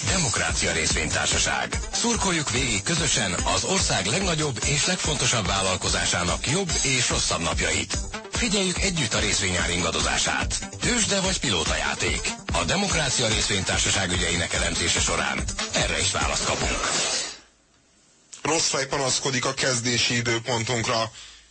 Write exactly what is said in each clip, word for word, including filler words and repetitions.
Demokrácia Részvénytársaság. Szurkoljuk végig közösen az ország legnagyobb és legfontosabb vállalkozásának jobb és rosszabb napjait. Figyeljük együtt a részvényár ingadozását. Tőzsde vagy pilótajáték. A Demokrácia Részvénytársaság ügyeinek elemzése során erre is választ kapunk. Rossz fej panaszkodik a kezdési időpontunkra.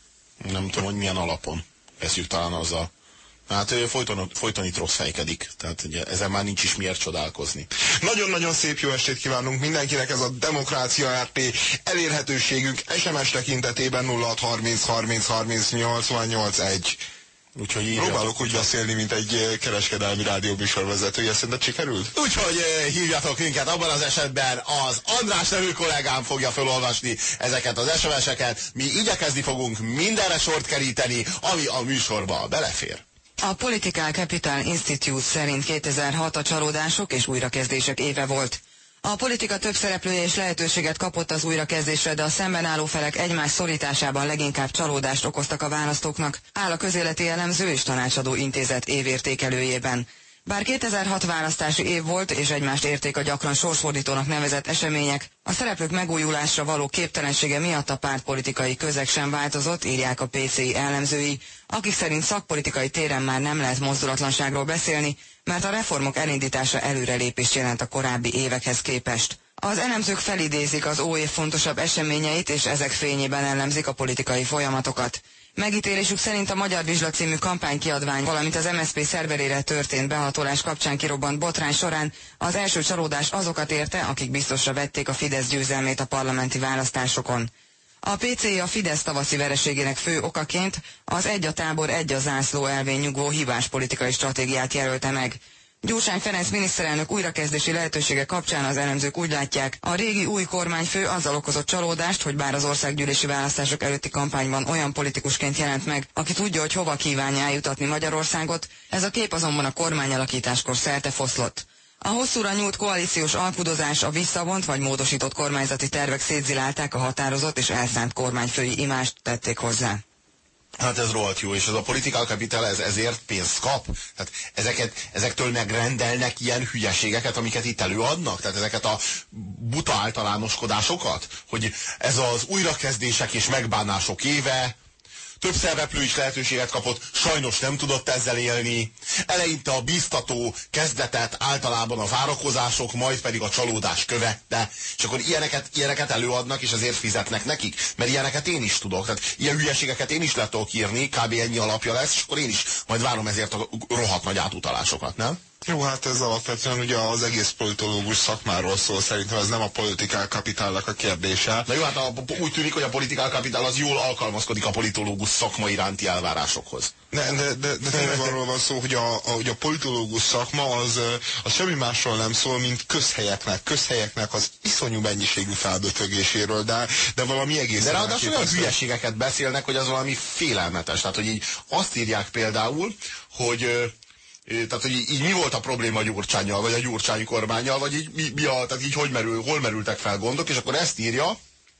Nem tudom, hogy milyen alapon. Kezdjük talán azzal. Hát folyton, folyton itt rossz fejkedik, tehát ugye ezen már nincs is miért csodálkozni. Nagyon-nagyon szép jó estét kívánunk mindenkinek, ez a Demokrácia er té elérhetőségünk es em es tekintetében nulla hat harminc harminc harminc nyolcvannyolc egy. Úgyhogy így próbálok úgy beszélni, mint egy kereskedelmi rádióműsorvezetője, szerinted sikerült? Úgyhogy hívjatok minket, abban az esetben az András nevű kollégám fogja felolvasni ezeket az es em eseket, mi igyekezni fogunk mindenre sort keríteni, ami a műsorba belefér. A Political Capital Institute szerint kétezer-hat a csalódások és újrakezdések éve volt. A politika több szereplője és lehetőséget kapott az újrakezdésre, de a szemben álló felek egymás szorításában leginkább csalódást okoztak a választóknak, áll a Közéleti Elemző és Tanácsadó Intézet évértékelőjében. Bár kétezer-hat választási év volt, és egymást érték a gyakran sorsfordítónak nevezett események, a szereplők megújulásra való képtelensége miatt a pártpolitikai közeg sem változott, írják a pé cé i elemzői, akik szerint szakpolitikai téren már nem lehet mozdulatlanságról beszélni, mert a reformok elindítása előrelépést jelent a korábbi évekhez képest. Az elemzők felidézik az ó év fontosabb eseményeit, és ezek fényében elemzik a politikai folyamatokat. Megítélésük szerint a Magyar Vizsla című kampánykiadvány, valamint az em es zé pé szerverére történt behatolás kapcsán kirobbant botrány során az első csalódás azokat érte, akik biztosra vették a Fidesz győzelmét a parlamenti választásokon. A pé cé i a Fidesz tavaszi vereségének fő okaként az egy a tábor, egy a zászló elvén nyugvó hibás politikai stratégiát jelölte meg. Gyurcsány Ferenc miniszterelnök újrakezdési lehetősége kapcsán az elemzők úgy látják, a régi új kormányfő azzal okozott csalódást, hogy bár az országgyűlési választások előtti kampányban olyan politikusként jelent meg, aki tudja, hogy hova kívánja eljutatni Magyarországot, ez a kép azonban a kormányalakításkor szerte foszlott. A hosszúra nyúlt koalíciós alkudozás, a visszavont vagy módosított kormányzati tervek szétzilálták a határozott és elszánt kormányfői imást, tették hozzá. Hát ez rohadt jó, és ez a Political Capital ez ezért pénzt kap? Tehát ezeket, ezektől megrendelnek ilyen hülyeségeket, amiket itt előadnak? Tehát ezeket a buta általánoskodásokat? Hogy ez az újrakezdések és megbánások éve, több szereplő is lehetőséget kapott, sajnos nem tudott ezzel élni. Eleinte a bíztató kezdetet általában a várakozások, majd pedig a csalódás követte. És akkor ilyeneket, ilyeneket előadnak, és azért fizetnek nekik. Mert ilyeneket én is tudok. Tehát ilyen hülyeségeket én is le tudok írni, kb. Ennyi alapja lesz, és akkor én is majd várom ezért a rohadt nagy átutalásokat, nem? Jó, hát ez alapvetően ugye az egész politológus szakmáról szól, szerintem ez nem a Political Capitalnak a kérdése. Na jó, hát a, úgy tűnik, hogy a Political Capital az jól alkalmazkodik a politológus szakma iránti elvárásokhoz. De, de, de, de tényleg arról van szó, hogy a, a, hogy a politológus szakma az, az semmi másról nem szól, mint közhelyeknek, közhelyeknek az iszonyú mennyiségű felbötögéséről, de, de valami egész. De ráadásul olyan hülyeségeket beszélnek, hogy az valami félelmetes. Tehát, hogy így azt írják például, hogy tehát, hogy így, így mi volt a probléma a Gyurcsánnyal, vagy a Gyurcsány kormánnyal, vagy így, mi, mi a, tehát így hogy merül, hol merültek fel gondok, és akkor ezt írja,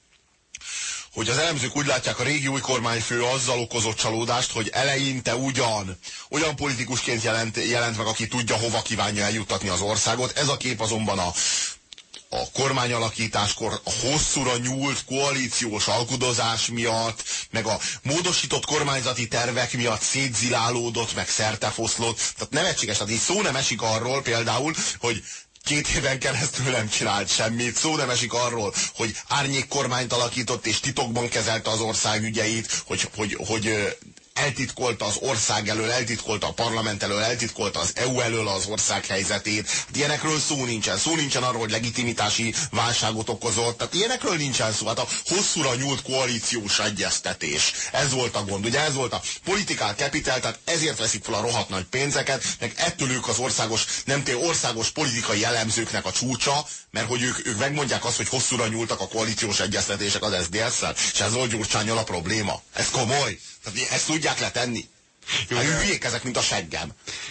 hogy az elemzők úgy látják, a régi új kormányfő azzal okozott csalódást, hogy eleinte ugyan olyan politikusként jelent, jelent meg, aki tudja, hova kívánja eljuttatni az országot. Ez a kép azonban a a kormányalakításkor a hosszúra nyúlt koalíciós alkudozás miatt, meg a módosított kormányzati tervek miatt szétzilálódott, meg szertefoszlott. Tehát nevetséges, tehát így szó nem esik arról például, hogy két éven keresztül nem csinált semmit. Szó nem esik arról, hogy árnyék kormányt alakított és titokban kezelte az ország ügyeit, hogy, hogy, hogy eltitkolta az ország elől, eltitkolta a parlament elől, eltitkolta az é u elől az ország helyzetét. Hát ilyenekről szó nincsen. Szó nincsen arról, hogy legitimitási válságot okozott. Tehát ilyenekről nincsen szó. Hát a hosszúra nyúlt koalíciós egyeztetés. Ez volt a gond. Ugye ez volt a Political Capital, tehát ezért veszik fel a rohadt nagy pénzeket, meg ettől ők az országos, nem tény országos politikai elemzőknek a csúcsa, mert hogy ők, ők megmondják azt, hogy hosszúra nyúltak a koalíciós egyeztetések az es zé dé es-szel, és ez volt Gyurcsánnyal a probléma. Ez komoly. Tehát ezt tudják letenni. Jó, hát hülyék ezek, mint a seggem.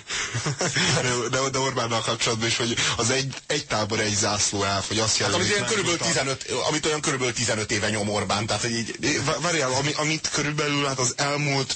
De, de, de Orbánnal kapcsolatban is, hogy az egy, egy tábor, egy zászló elv, hogy azt jelenti. Hát, amit, körülbelül tizenöt, amit olyan körülbelül tizenöt éve nyom Orbán, tehát hogy így. Várjál, ami, amit körülbelül hát az elmúlt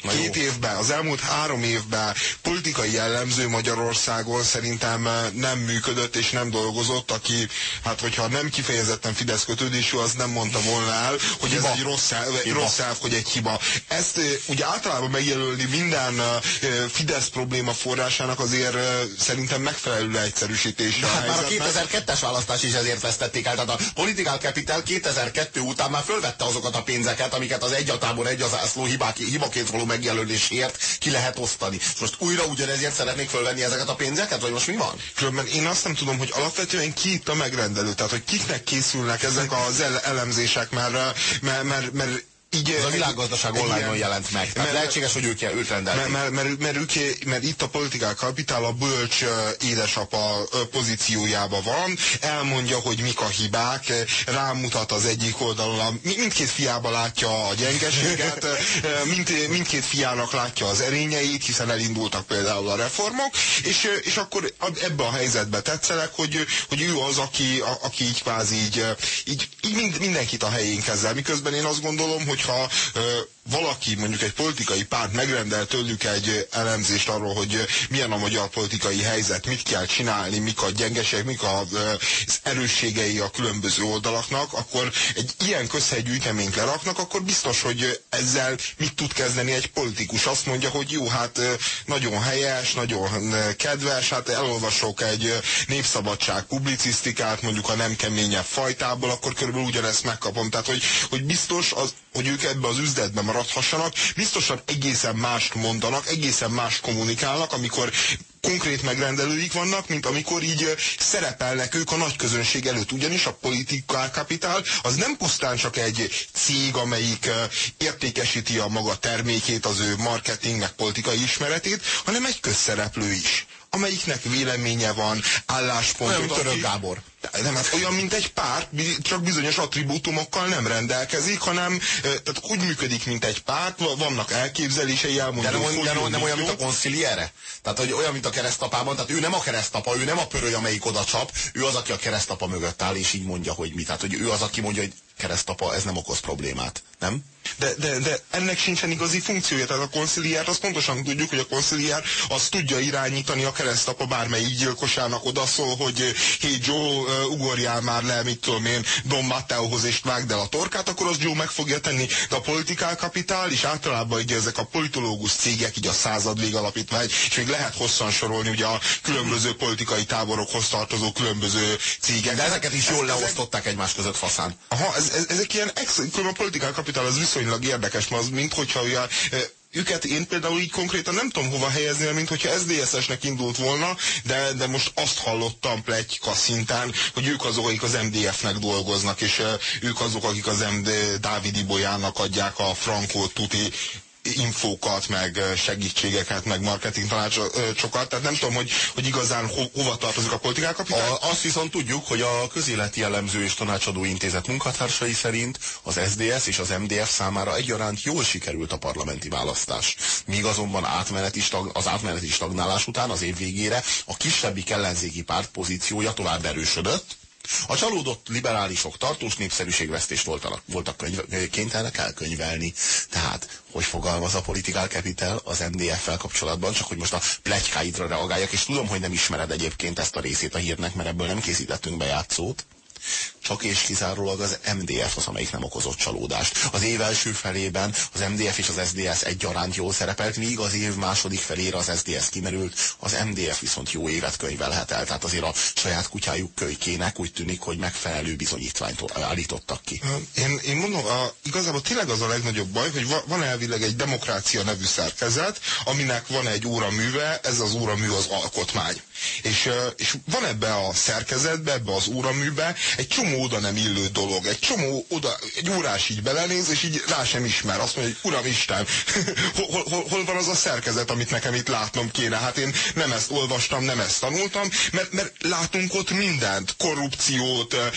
két évben, az elmúlt három évben politikai jellemző Magyarországon szerintem nem működött és nem dolgozott, aki, hát hogyha nem kifejezetten Fidesz kötődésű, az nem mondta volna el, hogy hiba. Ez egy rossz elv, rossz elv, hogy egy hiba. Ezt ugye általában megjelölni minden Fidesz probléma forrásának azért szerintem megfelelő leegyszerűsítés. Hát már a kétezer-kettes választás is ezért vesztették el. Tehát a Political Capital kétezer-kettő után már fölvette azokat a pénzeket, amiket az egy a tábor, egy a zászló hibák, hibaként való megjelölésért ki lehet osztani. Most újra ugyanezért szeretnék fölvenni ezeket a pénzeket, vagy most mi van? Különben én azt nem tudom, hogy alapvetően ki itt a megrendelő, tehát hogy kiknek készülnek ezek az elemzések, mert, mert, mert, mert így, ez a világgazdaság online-on jelent meg. Tehát mert, lehetséges, hogy ők, ők rendelték. Mert, mert, mert, mert, ők, mert itt a Political Capital a bölcs édesapa pozíciójában van, elmondja, hogy mik a hibák, rámutat az egyik oldalon, mindkét fiába látja a gyengeséget, mind, mindkét fiának látja az erényeit, hiszen elindultak például a reformok, és, és akkor ebbe a helyzetbe tetszelek, hogy, hogy ő az, aki, a, aki így kvázi így, így, így mind, mindenkit a helyén kezel. Miközben én azt gondolom, hogy ha ö, valaki, mondjuk egy politikai párt megrendel tőlük egy elemzést arról, hogy milyen a magyar politikai helyzet, mit kell csinálni, mik a gyengeségek, mik a, az erősségei a különböző oldalaknak, akkor egy ilyen közhelygyűjteményt leraknak, akkor biztos, hogy ezzel mit tud kezdeni egy politikus. Azt mondja, hogy jó, hát nagyon helyes, nagyon kedves, hát elolvasok egy népszabadság publicisztikát, mondjuk a nem keményebb fajtából, akkor körülbelül ugyanezt megkapom. Tehát, hogy, hogy biztos, az, hogy ők ebbe az üzletben maradhassanak, biztosan egészen mást mondanak, egészen mást kommunikálnak, amikor konkrét megrendelőik vannak, mint amikor így szerepelnek ők a nagy közönség előtt. Ugyanis a Political Capital az nem pusztán csak egy cég, amelyik értékesíti a maga termékét, az ő marketing, meg politikai ismeretét, hanem egy közszereplő is, amelyiknek véleménye van, álláspont. Olyan, mint Török Gábor. Nem, hát olyan, mint egy párt, csak bizonyos attribútumokkal nem rendelkezik, hanem tehát úgy működik, mint egy párt, vannak elképzelései, elmondani. De nem, nem, nem olyan, mint a Consigliere? Tehát, hogy olyan, mint a keresztapában, tehát ő nem a keresztapa, ő nem a pöröly, amelyik oda csap, ő az, aki a keresztapa mögött áll, és így mondja, hogy mi. Tehát, hogy ő az, aki mondja, hogy keresztapa, ez nem okoz problémát, nem? De, de, de ennek sincsen igazi funkciója, tehát a Consigliere, azt pontosan tudjuk, hogy a Consigliere az tudja irányítani a keresztapa bármelyik gyilkosának, odaszól, hogy hey Joe, ugorjál már le, mit tudom én, Don Matteohoz és vágd el a torkát, akkor az Joe meg fogja tenni. De a Political Capital és általában így ezek a politológus cégek, így a Századvég Alapítvány, és még lehet hosszan sorolni ugye a különböző politikai táborokhoz tartozó különböző cégek. De ezeket is jól ez, leosztották egymás között faszán. Aha, ez, ez, ezek ilyen, ex, a Political Capital az viszonylag érdekes, mert az, mint hogyha olyan, őket én például így konkrétan nem tudom hova helyezni, mint hogyha es dé es esnek indult volna, de, de most azt hallottam pletyka szinten, hogy ők azok, akik az em dé ef-nek dolgoznak, és ők azok, akik az em dé Dávid Ibolyának adják a frankó tuti infókat, meg segítségeket, meg marketing tanácsokat, tehát nem tudom, hogy, hogy igazán ho, hova tartozik a Political Capital. Azt viszont tudjuk, hogy a Közéleti Elemző és Tanácsadó Intézet munkatársai szerint az es dé es és az em dé ef számára egyaránt jól sikerült a parlamenti választás. Míg azonban átmeneti stag, az átmeneti stagnálás után az év végére a kisebbik ellenzéki párt pozíciója tovább erősödött. A csalódott liberálisok tartós népszerűségvesztést voltak, voltak könyv, kénytelenek elkönyvelni. Tehát, hogy fogalmaz a Political Capital az em dé ef-fel kapcsolatban, csak hogy most a pletykáidra reagáljak, és tudom, hogy nem ismered egyébként ezt a részét a hírnek, mert ebből nem készítettünk bejátszót. Csak és kizárólag az em dé ef az, amelyik nem okozott csalódást. Az év első felében az em dé ef és az es dé es egyaránt jól szerepelt, míg az év második felére az es dé es kimerült, az em dé ef viszont jó évet könyvelhet el. Tehát azért a saját kutyájuk kölykének úgy tűnik, hogy megfelelő bizonyítványt állítottak ki. Én, én mondom, a, igazából tényleg az a legnagyobb baj, hogy va, van elvileg egy demokrácia nevű szerkezet, aminek van egy óraműve, ez az óramű az alkotmány. És, és van ebbe a szerkezetbe, ebbe az óraműbe egy csomó oda nem illő dolog. Egy csomó oda, egy órás így belenéz, és így rá sem ismer. Azt mondja, hogy Uramisten, hol, hol, hol van az a szerkezet, amit nekem itt látnom kéne? Hát én nem ezt olvastam, nem ezt tanultam, mert, mert látunk ott mindent, korrupciót,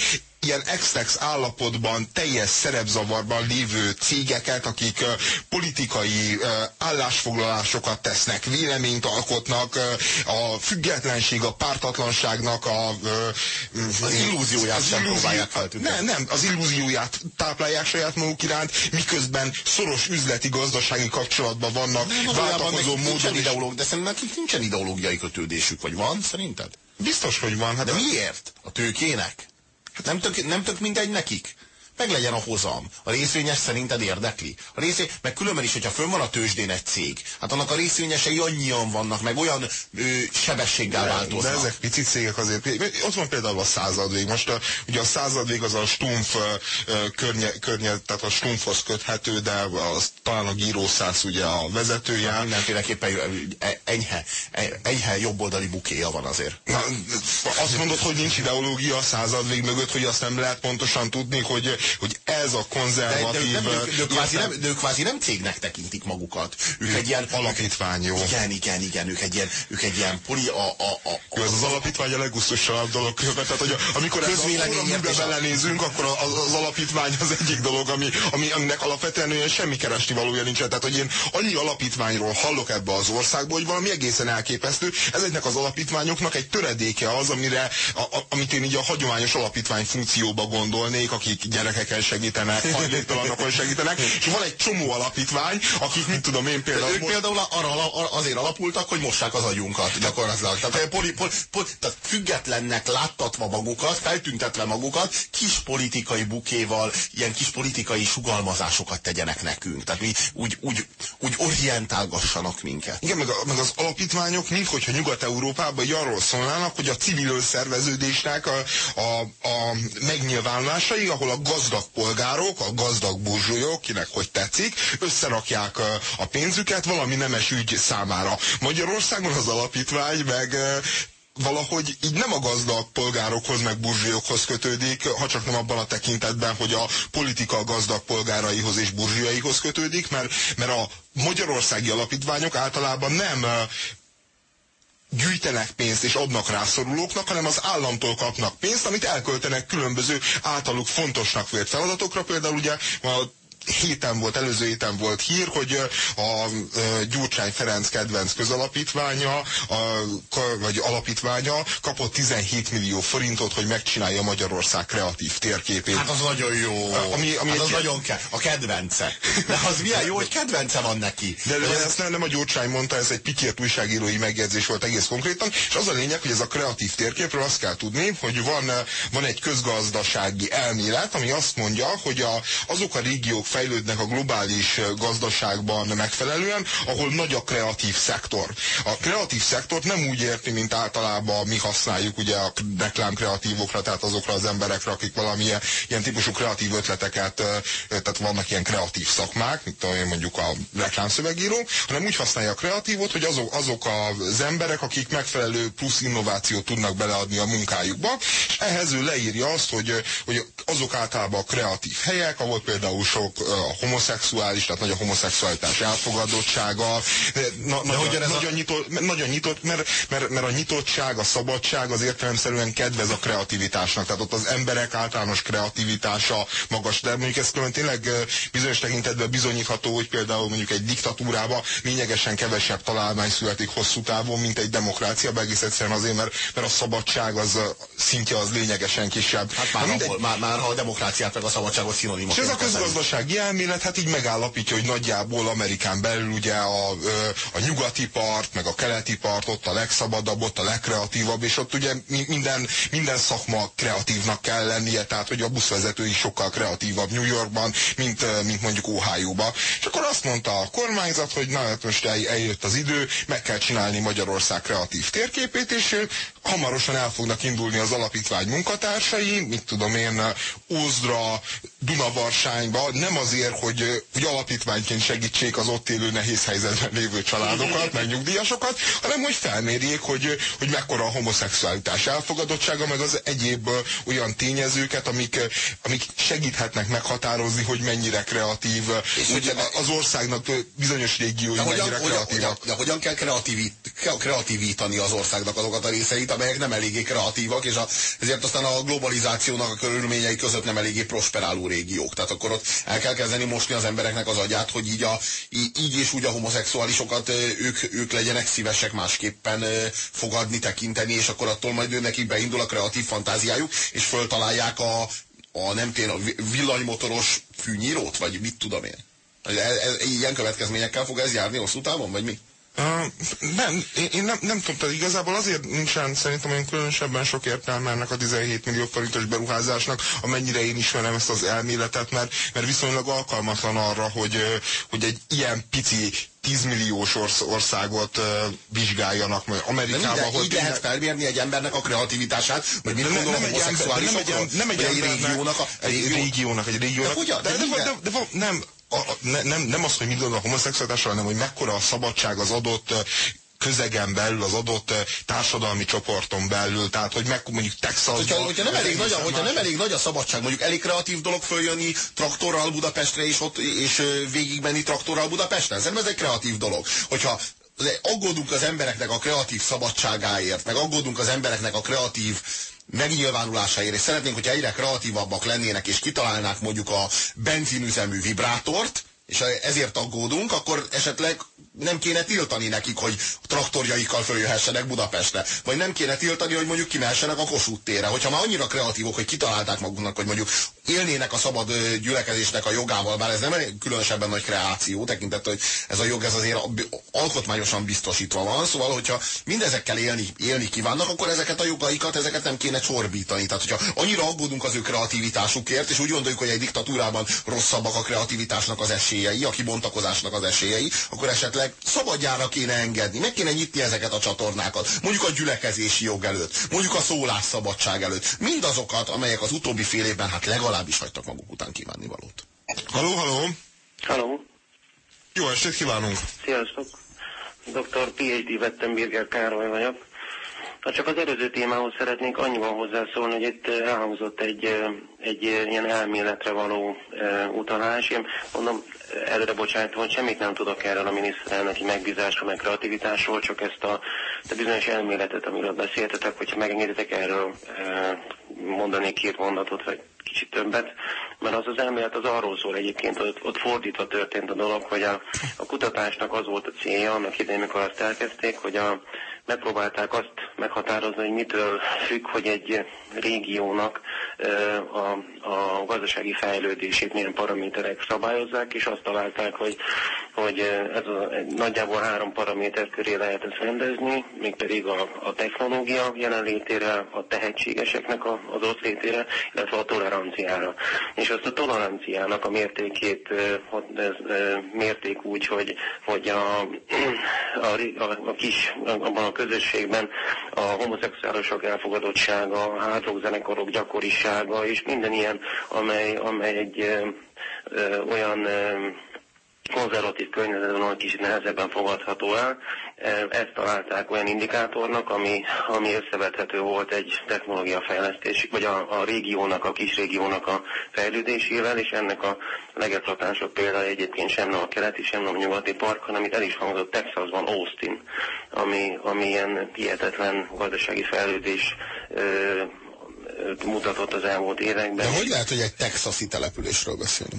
ilyen ex-tex állapotban, teljes szerepzavarban lévő cégeket, akik uh, politikai uh, állásfoglalásokat tesznek, véleményt alkotnak, uh, a függetlenség, a pártatlanságnak a... Uh, az illúzióját az sem illúzió, próbálják feltüntetni. Nem, nem, az illúzióját táplálják saját maguk iránt, miközben szoros üzleti, gazdasági kapcsolatban vannak, nem, váltakozó módon is. Ideológ, de szerintem nekik nincsen ideológiai kötődésük, vagy van, szerinted? Biztos, hogy van. Hát de miért? A tőkének? Nem tök, nem tök mindegy nekik? Meg legyen a hozam. A részvényes szerinted érdekli? A részvény, meg különben is, hogyha fönn van a tőzsdén egy cég, hát annak a részvényesei annyian vannak, meg olyan ö, sebességgel de, változnak. De ezek pici cégek azért. Ott van például a századvég. Most a, ugye a századvég az a stumf környe, környe, tehát a stumfhoz köthető, de az, talán a gyrószász ugye a vezetője. Na, mindenféleképpen enyhe, enyhe jobboldali bukéja van azért. Na, azt mondod, hogy nincs ideológia a századvég mögött, hogy azt nem lehet pontosan tudni, hogy hogy ez a konzervatív... De, de, de, de, de, kvázi nem, de ők kvázi nem cégnek tekintik magukat. Ők, ők egy ilyen... Alapítvány, jó. Igen, igen, igen, ők egy ilyen, ők egy ilyen poli... A, a, a, jó, ez az alapítvány a leggusztusabb dolog közben, tehát hogy amikor ezt a belenézünk, akkor az, az alapítvány az egyik dolog, ami, ami, aminek alapvetően olyan semmi keresni valója nincsen. Tehát, hogy én annyi alapítványról hallok ebbe az országból, hogy valami egészen elképesztő. Ezeknek az alapítványoknak egy töredéke az, amire, a, a, amit én így a hagyományos alapítvány funkcióba gondolnék, akik gyerek segítenek, hajléktalanokon segítenek, és van egy csomó alapítvány, akik, mit tudom én például... Ők például arra, azért alapultak, hogy mossák az agyunkat gyakorlatilag. Tehát, poli, poli, poli, tehát függetlennek láttatva magukat, feltüntetve magukat, kis politikai bukéval, ilyen kis politikai sugalmazásokat tegyenek nekünk. Tehát mi úgy, úgy, úgy orientálgassanak minket. Igen, meg, a, meg az alapítványok, mint hogyha Nyugat-Európában így arról szólnának, hogy a civil szerveződésnek a, a, a megnyilvánulásai, ahol a gazdag polgárok, a gazdag burzsúlyok, kinek hogy tetszik, összerakják a, a pénzüket valami nemes ügy számára. Magyarországon az alapítvány meg valahogy így nem a gazdag polgárokhoz meg burzsúlyokhoz kötődik, ha csak nem abban a tekintetben, hogy a politika a gazdag polgáraihoz és burzsúlyaihoz kötődik, mert, mert a magyarországi alapítványok általában nem gyűjtenek pénzt és adnak rászorulóknak, hanem az államtól kapnak pénzt, amit elköltenek különböző általuk fontosnak vélt feladatokra. Például ugye a héten volt, előző héten volt hír, hogy a Gyurcsány Ferenc kedvenc közalapítványa, a, vagy alapítványa kapott tizenhét millió forintot, hogy megcsinálja Magyarország kreatív térképét. Hát az nagyon jó. Ami, ami hát az egy... nagyon ke... A kedvence. De az milyen jó, hogy kedvence van neki. De, de, de ezt nem, nem a Gyurcsány mondta, ez egy pikért újságírói megjegyzés volt egész konkrétan, és az a lényeg, hogy ez a kreatív térképről azt kell tudni, hogy van, van egy közgazdasági elmélet, ami azt mondja, hogy a, azok a régiók fejlődnek a globális gazdaságban megfelelően, ahol nagy a kreatív szektor. A kreatív szektort nem úgy érti, mint általában mi használjuk ugye a reklám kreatívokra, tehát azokra az emberekre, akik valamilyen ilyen típusú kreatív ötleteket, tehát vannak ilyen kreatív szakmák, mint mondjuk a reklámszövegíró, hanem úgy használja a kreatívot, hogy azok, azok az emberek, akik megfelelő plusz innovációt tudnak beleadni a munkájukba, és ehhez ő leírja azt, hogy, hogy azok általában a kreatív helyek, ahol például sok a homoszexuális, tehát nagy a homoszexualitás elfogadottsága, na, nagyon, a... nagyon, nyitott, nagyon nyitott, mert, mert, mert a nyitottság, a szabadság az értelemszerűen kedvez a kreativitásnak, tehát ott az emberek általános kreativitása magas, de mondjuk ez külön tényleg bizonyos tekintetben bizonyítható, hogy például mondjuk egy diktatúrában lényegesen kevesebb találmány születik hosszú távon, mint egy demokráciában, egész egyszerűen azért, mert, mert a szabadság az szintje az lényegesen kisebb. Hát már, mindegy... ahol, már, már ha a demokráciát meg a szabadságot szinonimok. És ez a közgazdasági elmélet hát így megállapítja, hogy nagyjából Amerikán belül ugye a, a nyugati part, meg a keleti part, ott a legszabadabb, ott a legkreatívabb, és ott ugye minden, minden szakma kreatívnak kell lennie, tehát hogy a buszvezető is sokkal kreatívabb New Yorkban, mint, mint mondjuk Ohio-ba. És akkor azt mondta a kormányzat, hogy na hát most eljött az idő, meg kell csinálni Magyarország kreatív térképét, és hamarosan el fognak indulni az alapítvány munkatársai, mit tudom én, Ózdra, Dunavarsányba, nem nem azért, hogy, hogy alapítványként segítsék az ott élő nehéz helyzetben lévő családokat, meg nyugdíjasokat, hanem hogy felmérjék, hogy, hogy mekkora a homoszexualitás elfogadottsága, meg az egyéb olyan tényezőket, amik, amik segíthetnek meghatározni, hogy mennyire kreatív, és ugye az országnak bizonyos régiói mennyire hogyan, kreatívak. Hogyan, de hogyan kell kreatívít, kreatívítani az országnak azokat a részeit, amelyek nem eléggé kreatívak, és a, ezért aztán a globalizációnak a körülményei között nem eléggé prosperáló régiók. Tehát akkor ott el kell kezdeni mosni az embereknek az agyát, hogy így, a, így és úgy a homoszexuálisokat ők, ők legyenek szívesek másképpen fogadni, tekinteni, és akkor attól majd nekik beindul a kreatív fantáziájuk, és föltalálják a, a nem tény, a villanymotoros fűnyírót, vagy mit tudom én. Ez, ez, ilyen következményekkel fog ez járni hosszú távon, vagy mi? Uh, nem, én, én nem, nem tudom, tehát igazából azért nincsen szerintem olyan különösebben sok értelme ennek a tizenhét millió forintos beruházásnak, amennyire én ismerem ezt az elméletet, mert, mert viszonylag alkalmatlan arra, hogy, hogy egy ilyen pici tízmilliós orsz, országot uh, vizsgáljanak majd Amerikában. De így lehet felmérni egy embernek a kreativitását, vagy mit gondol a homoszexuálisokról? Nem egy régiónak, egy régiónak, egy régiónak. De hogyan? De, de, de, de, de, nem, a, ne, nem, nem az, hogy mit gondol a homoszexualitásról, hanem hogy mekkora a szabadság az adott közegen belül, az adott társadalmi csoporton belül, tehát hogy meg mondjuk Texasban... Hogyha, hogyha, nem, elég nagy a, hogyha nem elég nagy a szabadság, mondjuk elég kreatív dolog följönni traktorral Budapestre, és, ott, és végigmenni traktorral Budapesten. Szerintem ez egy kreatív dolog. Hogyha aggódunk az embereknek a kreatív szabadságáért, meg aggódunk az embereknek a kreatív megnyilvánulásáért, és szeretnénk, hogyha egyre kreatívabbak lennének, és kitalálnák mondjuk a benzinüzemű vibrátort, és ezért aggódunk, akkor esetleg nem kéne tiltani nekik, hogy traktorjaikkal följöhessenek Budapestre. Vagy nem kéne tiltani, hogy mondjuk kimehessenek a Kossuth térre. Hogyha már annyira kreatívok, hogy kitalálták maguknak, hogy mondjuk élnének a szabad gyülekezésnek a jogával, bár ez nem különösebben nagy kreáció, tekintettel, hogy ez a jog ez azért alkotmányosan biztosítva van. Szóval, hogyha mindezekkel élni, élni kívánnak, akkor ezeket a jogaikat, ezeket nem kéne csorbítani. Tehát, hogyha annyira aggódunk az ő kreativitásukért, és úgy gondoljuk, hogy egy diktatúrában rosszabbak a kreativitásnak az esélyei, a kibontakozásnak az esélyei, akkor esetleg szabadjára kéne engedni, meg kéne nyitni ezeket a csatornákat, mondjuk a gyülekezési jog előtt, mondjuk a szólásszabadság előtt, mindazokat, amelyek az utóbbi fél évben hát legalábbis hagytak maguk után kívánnivalót. Haló, haló! Haló! Jó estét kívánunk! Sziasztok! doktor pé há dé Vettenberger Károly vagyok. Ha csak az előző témához szeretnék annyiban hozzászólni, hogy itt elhangzott egy, egy ilyen elméletre való utalás. Én mondom, előre bocsájtom, hogy semmit nem tudok erről a miniszterelnöki megbízásról, meg kreativitásról, csak ezt a, a bizonyos elméletet, amiről beszéltetek, hogyha megengeditek erről mondani két mondatot, vagy kicsit többet, mert az az elmélet az arról szól egyébként, ott, ott fordítva történt a dolog, hogy a, a kutatásnak az volt a célja, annak idején, amikor azt elkezdték, hogy a megpróbálták azt meghatározni, hogy mitől függ, hogy egy régiónak a, a gazdasági fejlődését milyen paraméterek szabályozzák, és azt találták, hogy, hogy ez a, nagyjából három paraméter köré lehet ezt rendezni, mégpedig a, a technológia jelenlétére, a tehetségeseknek a, az ott létére, illetve a toleranciára. És azt a toleranciának a mértékét ez, mérték úgy, hogy, hogy a, a, a, a kis, abban a közösségben a homoszexuálisok elfogadottsága, a hardrock-zenekarok gyakorisága, és minden ilyen, amely, amely egy ö, ö, olyan ö, konzervatív környezetben, ahol kicsit nehezebben fogadható el. Ezt találták olyan indikátornak, ami, ami összevethető volt egy technológiafejlesztés, vagy a, a régiónak, a kis régiónak a fejlődésével, és ennek a legeklatásabb példája egyébként sem nem a keleti, sem nem a nyugati park, hanem itt el is hangzott Texasban Austin, ami, ami ilyen hihetetlen gazdasági fejlődés ö, mutatott az elmúlt években. De hogy lehet, hogy egy texasi településről beszélünk?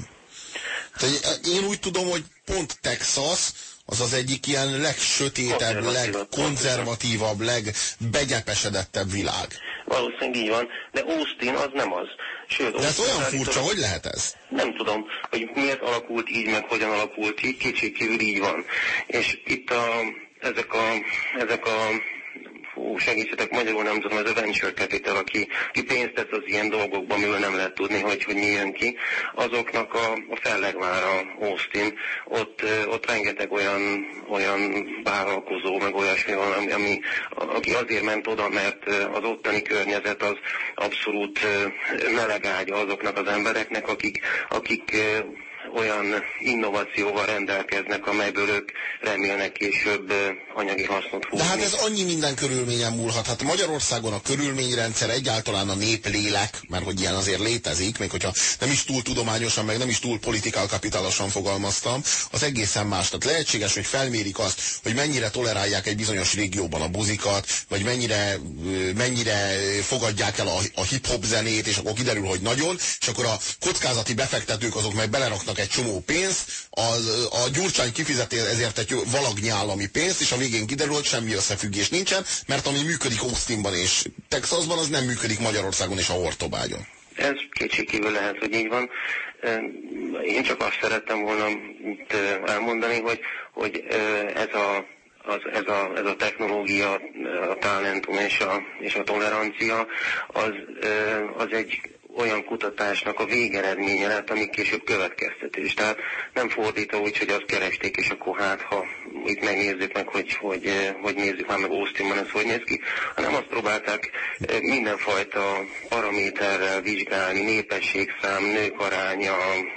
Én úgy tudom, hogy pont Texas az az egyik ilyen legsötétebb, legkonzervatívabb, legbegyepesedettebb világ. Valószínűleg így van, de Austin az nem az. Sőt, de ez olyan furcsa, hogy lehet ez? Nem tudom, hogy miért alakult így, meg hogyan alakult így, kétségkívül így van. És itt a, ezek a, ezek a Hú, segítsetek, magyarul nem tudom, ez a venture capital, aki, aki pénzt tesz az ilyen dolgokban, amiből nem lehet tudni, hogy, hogy mi jön ki, azoknak a, a fellegvára Austin, ott, ott rengeteg olyan, olyan vállalkozó, meg olyasmi van, ami, ami, aki azért ment oda, mert az ottani környezet az abszolút melegágya azoknak az embereknek, akik, akik olyan innovációval rendelkeznek, amelyből ők remélnek később anyagi hasznot húzni. De hát ez annyi minden körülményen múlhat. Hát Magyarországon a körülményrendszer, egyáltalán a néplélek, mert hogy ilyen azért létezik, még hogyha nem is túl tudományosan, meg nem is túl politikálkapitálosan fogalmaztam, az egészen más. Tehát lehetséges, hogy felmérik azt, hogy mennyire tolerálják egy bizonyos régióban a buzikat, vagy mennyire, mennyire fogadják el a, a hip-hop zenét, és akkor kiderül, hogy nagyon, és akkor a kockázati befektetők azok meg beleraknak egy csomó pénzt, a, a Gyurcsány kifizeti ezért egy valagnyi állami pénzt, és a végén kiderül, hogy semmi összefüggés nincsen, mert ami működik Austinban és Texasban, az nem működik Magyarországon és a Hortobágyon. Ez kétségkívül lehet, hogy így van. Én csak azt szerettem volna itt elmondani, hogy, hogy ez a Az, ez, a, ez a technológia, a talentum és a, és a tolerancia, az, az egy olyan kutatásnak a végeredménye lett, ami később következtetés. Tehát nem fordítva úgy, hogy azt keresték, és akkor hát, ha itt megnézzük meg, hogy, hogy, hogy nézzük már meg Austinban, ez hogy néz ki, hanem azt próbálták mindenfajta paraméterrel vizsgálni, népességszám, nők aránya,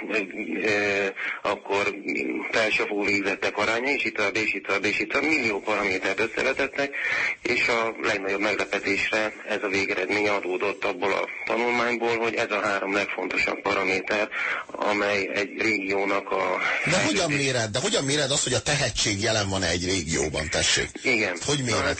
akkor felsavó végzettek aránya, és itt tovább, és itt tovább, és itt tovább, millió paramétert összevetettek, és a legnagyobb meglepetésre ez a végeredmény adódott abból a tanulmányból, hogy ez a három legfontosabb paraméter, amely egy régiónak a... De hogyan méred? De hogyan méred azt, hogy a tehetség jelen van egy régióban, tessék? Igen. Hogy méred?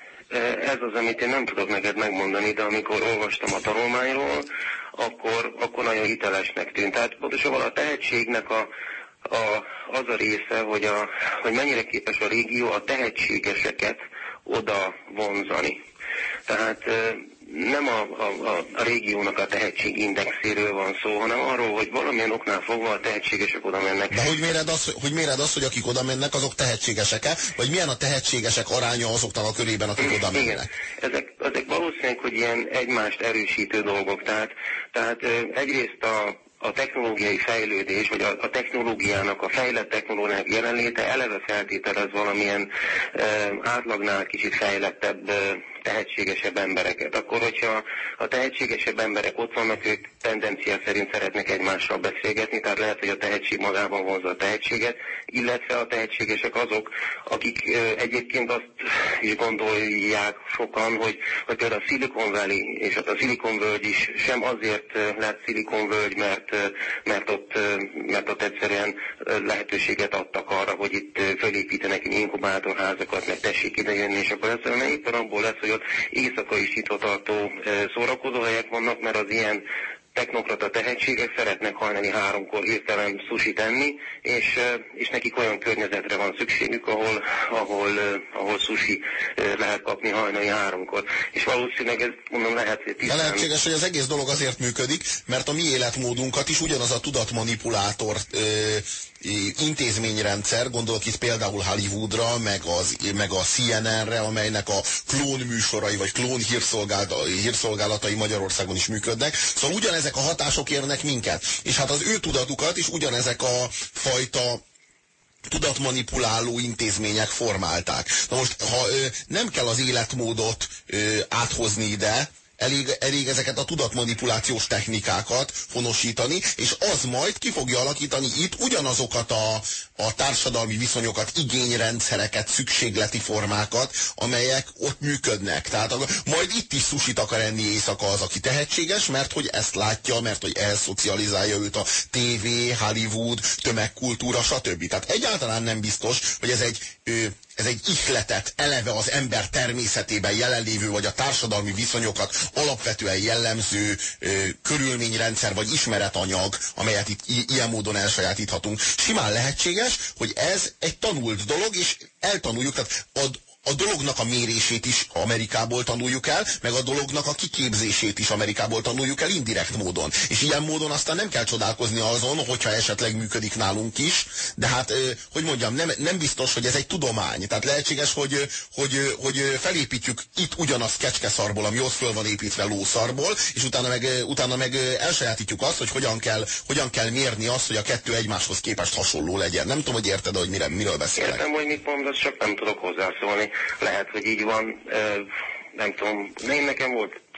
Ez az, amit én nem tudok neked megmondani, de amikor olvastam a tanulmányról, akkor, akkor nagyon hitelesnek tűnt. Tehát pontosabban a tehetségnek a, a, az a része, hogy, a, hogy mennyire képes a régió a tehetségeseket oda vonzani. Tehát nem a, a, a régiónak a tehetségindexéről van szó, hanem arról, hogy valamilyen oknál fogva a tehetségesek oda mennek. De hogy méred azt, hogy, méred azt, hogy akik oda mennek, azok tehetségesek-e? Vagy milyen a tehetségesek aránya azoknak a körében, akik oda mennek? Igen, ezek, ezek valószínűleg, hogy ilyen egymást erősítő dolgok. Tehát, tehát egyrészt a a technológiai fejlődés, vagy a, a technológiának, a fejlett technológiának jelenléte eleve feltételez valamilyen e, átlagnál kicsit fejlettebb, e, tehetségesebb embereket. Akkor, hogyha a tehetségesebb emberek ott vannak, ők tendencia szerint szeretnek egymással beszélgetni, tehát lehet, hogy a tehetség magában vonzza a tehetséget, illetve a tehetségesek azok, akik e, egyébként azt is gondolják sokan, hogy, hogy például a Silicon Valley és a Silicon völgy is sem azért lett Silicon völgy, mert Mert ott, mert ott egyszerűen lehetőséget adtak arra, hogy itt fölépítenek inkubátorházakat, meg tessék ide jönni, és akkor egyszerűen éppen abból lesz, hogy ott éjszaka is nyitvatartó szórakozóhelyek vannak, mert az ilyen technokrata tehetségek szeretnek hajnali háromkor hirtelen sushit enni, és, és nekik olyan környezetre van szükségük, ahol, ahol, ahol sushi lehet kapni hajnali háromkor. És valószínűleg ez, mondom, lehet, hogy tisztán... De lehetséges, hogy az egész dolog azért működik, mert a mi életmódunkat is ugyanaz a tudatmanipulátor ö, intézményrendszer, gondolok itt például Hollywoodra, meg, az, meg a C N N-re, amelynek a klón műsorai, vagy klón hírszolgálatai Magyarországon is működnek. Szóval ugyanezek a hatások érnek minket. És hát az ő tudatukat is ugyanezek a fajta tudatmanipuláló intézmények formálták. Na most, ha ö, nem kell az életmódot ö, áthozni ide, Elég, elég ezeket a tudatmanipulációs technikákat honosítani, és az majd ki fogja alakítani itt ugyanazokat a, a társadalmi viszonyokat, igényrendszereket, szükségleti formákat, amelyek ott működnek. Tehát a, majd itt is sushit akar enni éjszaka az, aki tehetséges, mert hogy ezt látja, mert hogy elszocializálja őt a tévé, Hollywood, tömegkultúra, stb. Tehát egyáltalán nem biztos, hogy ez egy... Ö, Ez egy ihletet, eleve az ember természetében jelenlévő, vagy a társadalmi viszonyokat alapvetően jellemző ö, körülményrendszer, vagy ismeretanyag, amelyet itt i- ilyen módon elsajátíthatunk. Simán lehetséges, hogy ez egy tanult dolog, és eltanuljuk, tehát ad, a dolognak a mérését is Amerikából tanuljuk el, meg a dolognak a kiképzését is Amerikából tanuljuk el indirekt módon. És ilyen módon aztán nem kell csodálkozni azon, hogyha esetleg működik nálunk is, de hát, hogy mondjam, nem, nem biztos, hogy ez egy tudomány. Tehát lehetséges, hogy, hogy, hogy felépítjük itt ugyanazt kecskeszarból, ami ott föl van építve lószarból, és utána meg, utána meg elsajátítjuk azt, hogy hogyan kell, hogyan kell mérni azt, hogy a kettő egymáshoz képest hasonló legyen. Nem tudom, hogy érted, hogy mire, miről beszélek. Értem, hogy mit mondasz, csak nem tudok hozzászólni. Lehet, hogy így van, nem tudom, én nekem volt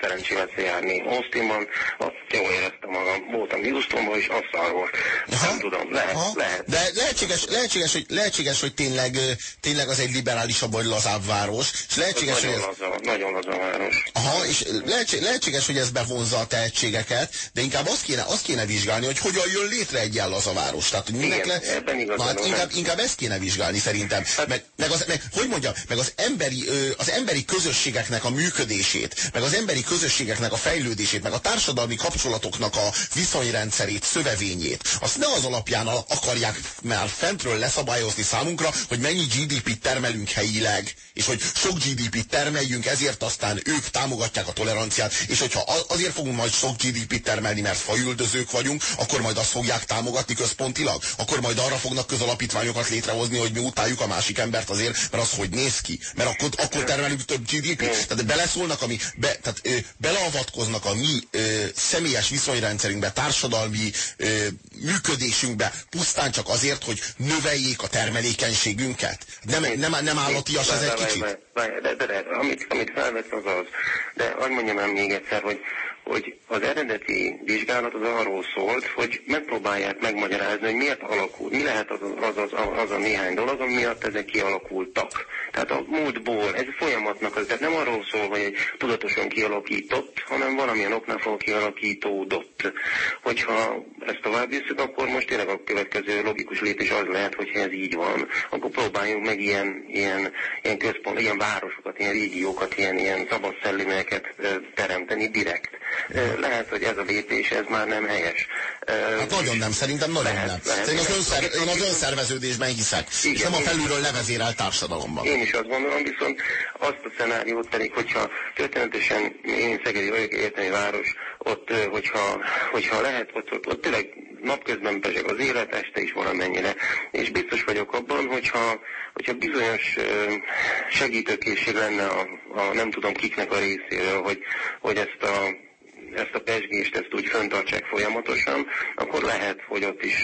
szerencsém lesz járni Austinban, ott jól éreztem magam, voltam Houstonban, és az szar volt. Nem tudom, lehet, Aha. lehet. De lehetséges, lehetséges, hogy, lehetséges, hogy tényleg, tényleg az egy liberálisabb vagy lazább város, és lehetséges, nagyon hogy ez... laza, nagyon laza város. Aha, és lehetséges, lehetséges, hogy ez bevonza a tehetségeket, de inkább azt kéne, azt kéne vizsgálni, hogy hogyan jön létre egy ilyen laza város. Tehát, hogy Igen, le... ebben igazán. Na, hát inkább, inkább ezt kéne vizsgálni szerintem. Hát... Meg, meg, az, meg, hogy mondja, meg az emberi, az emberi közösségeknek a működését, meg az emberi közösségeknek a fejlődését, meg a társadalmi kapcsolatoknak a viszonyrendszerét, szövevényét. Azt ne az alapján akarják már fentről leszabályozni számunkra, hogy mennyi gé dé pét termelünk helyileg, és hogy sok gé dé pét termeljünk, ezért aztán ők támogatják a toleranciát, és hogyha azért fogunk majd sok gé dé pét termelni, mert fajüldözők vagyunk, akkor majd azt fogják támogatni központilag, akkor majd arra fognak közalapítványokat létrehozni, hogy mi utáljuk a másik embert azért, mert az hogy néz ki, mert akkor, akkor termelünk több gé dé pét. Tehát beleszólnak, ami, be, tehát, ö, beleavatkoznak a mi ö, személyes viszonyrendszerünkbe, társadalmi ö, működésünkbe, pusztán csak azért, hogy növeljék a termelékenységünket. Nem, nem, nem állatias ez egy kicsit? De, de, de, de amit, amit felvesz az az, de hogy mondjam el még egyszer, hogy, hogy az eredeti vizsgálat az arról szólt, hogy megpróbálják megmagyarázni, hogy miért alakul, mi lehet az az, az, az, az a néhány dolog, ami miatt ezek kialakultak. Tehát a múltból, ez folyamatnak az, tehát nem arról szól, hogy egy tudatosan kialakított, hanem valamilyen oknál fogva kialakítódott. Hogyha ezt tovább visszük, akkor most tényleg a következő logikus lépés az lehet, hogyha ez így van, akkor próbáljunk meg ilyen, ilyen, ilyen központ, ilyen városokat, ilyen régiókat, ilyen, ilyen szabad szellemeket teremteni direkt. Lehet, hogy ez a lépés, ez már nem helyes. Hát nagyon nem, szerintem nagyon lehet, nem. Lehet, én, az önszer, én az önszerveződésben hiszek, igen, és nem a felülről levezérelt társadalomban. Én is azt gondolom, viszont azt a szenáriót pedig, hogyha történetesen én Szegedi vagyok, érteni város, ott, hogyha, hogyha lehet, ott, ott, ott tényleg napközben pezseg az élet, este is valamennyire. És biztos vagyok abban, hogyha, hogyha bizonyos segítőkészség lenne a, a nem tudom kiknek a részéről, hogy, hogy ezt a ezt a pezsgést, ezt úgy föntartsák folyamatosan, akkor lehet, hogy ott is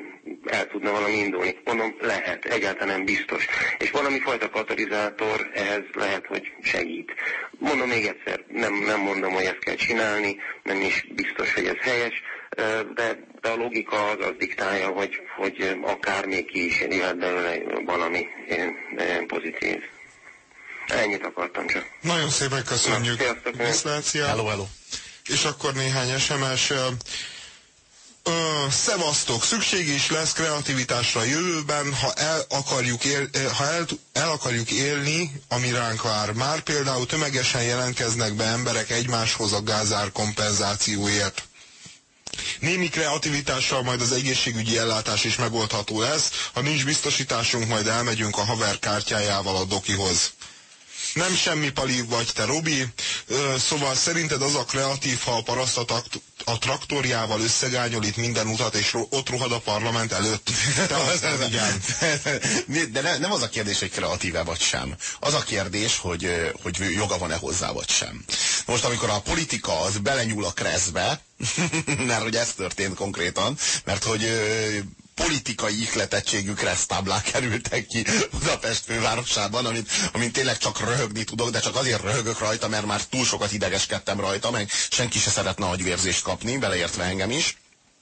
el tudna valami indulni. Mondom, lehet, egyáltalán nem biztos. És valami fajta katalizátor ehhez lehet, hogy segít. Mondom még egyszer, nem, nem mondom, hogy ezt kell csinálni, nem is biztos, hogy ez helyes, de, de a logika az, az diktálja, hogy, hogy akár még ki is jöhet belőle valami ilyen, ilyen pozitív. Ennyit akartam csak. Nagyon szépen köszönjük. Viszlácia. Hello, hello. És akkor néhány es em es. Szevasztok, szükség is lesz kreativitásra a jövőben, ha el akarjuk, él, ha el, el akarjuk élni, ami ránk vár. Már például tömegesen jelentkeznek be emberek egymáshoz a gázár kompenzációért. Némi kreativitással majd az egészségügyi ellátás is megoldható lesz, ha nincs biztosításunk, majd elmegyünk a haver kártyájával a dokihoz. Nem semmi pali vagy te, Robi, szóval szerinted az a kreatív, ha a paraszt a, a traktorjával összegányolít minden utat, és ott rohad a parlament előtt? Te aztán igen. De ne, nem az a kérdés, hogy kreatíve vagy sem. Az a kérdés, hogy, hogy joga van-e hozzá vagy sem. Most amikor a politika az belenyúl a kreszbe, mert hogy ez történt konkrétan, mert hogy politikai ihletettségű kresztáblák kerültek ki Budapest fővárosában, amit, amit tényleg csak röhögni tudok, de csak azért röhögök rajta, mert már túl sokat idegeskedtem rajta, meg senki se szeretne agyvérzést kapni, beleértve engem is.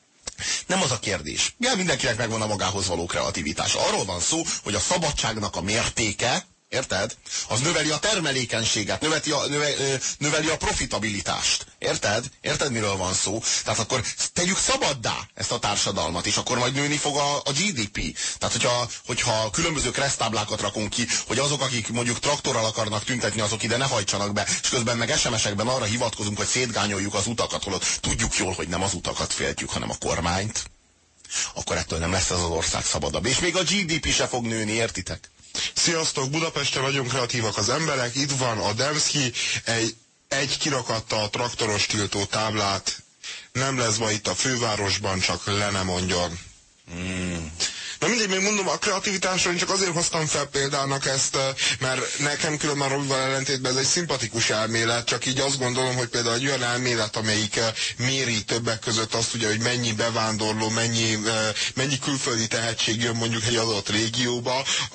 Nem az a kérdés. Ja, mindenkinek megvan a magához való kreativitás. Arról van szó, hogy a szabadságnak a mértéke, érted? Az növeli a termelékenységet, növeli a, növe, növeli a profitabilitást. Érted? Érted, miről van szó? Tehát akkor tegyük szabaddá ezt a társadalmat, és akkor majd nőni fog a, a gé dé pé. Tehát, hogyha, hogyha különböző kresztáblákat rakunk ki, hogy azok, akik mondjuk traktorral akarnak tüntetni, azok ide ne hajtsanak be, és közben meg es em es-ekben arra hivatkozunk, hogy szétgányoljuk az utakat, holott tudjuk jól, hogy nem az utakat féltjük, hanem a kormányt, akkor ettől nem lesz ez az ország szabadabb. És még a gé dé pé se fog nőni, értitek? Sziasztok, Budapesten nagyon kreatívak az emberek, itt van a Demszki, egy, egy kirakatta a traktoros tiltó táblát, nem lesz baj itt a fővárosban, csak le ne mondjon. Mm. Na mindegy, még mondom, a kreativitásra én csak azért hoztam fel példának ezt, mert nekem különben Robival ellentétben ez egy szimpatikus elmélet, csak így azt gondolom, hogy például egy olyan elmélet, amelyik méri többek között azt ugye, hogy mennyi bevándorló, mennyi, mennyi külföldi tehetség jön mondjuk egy adott régióba,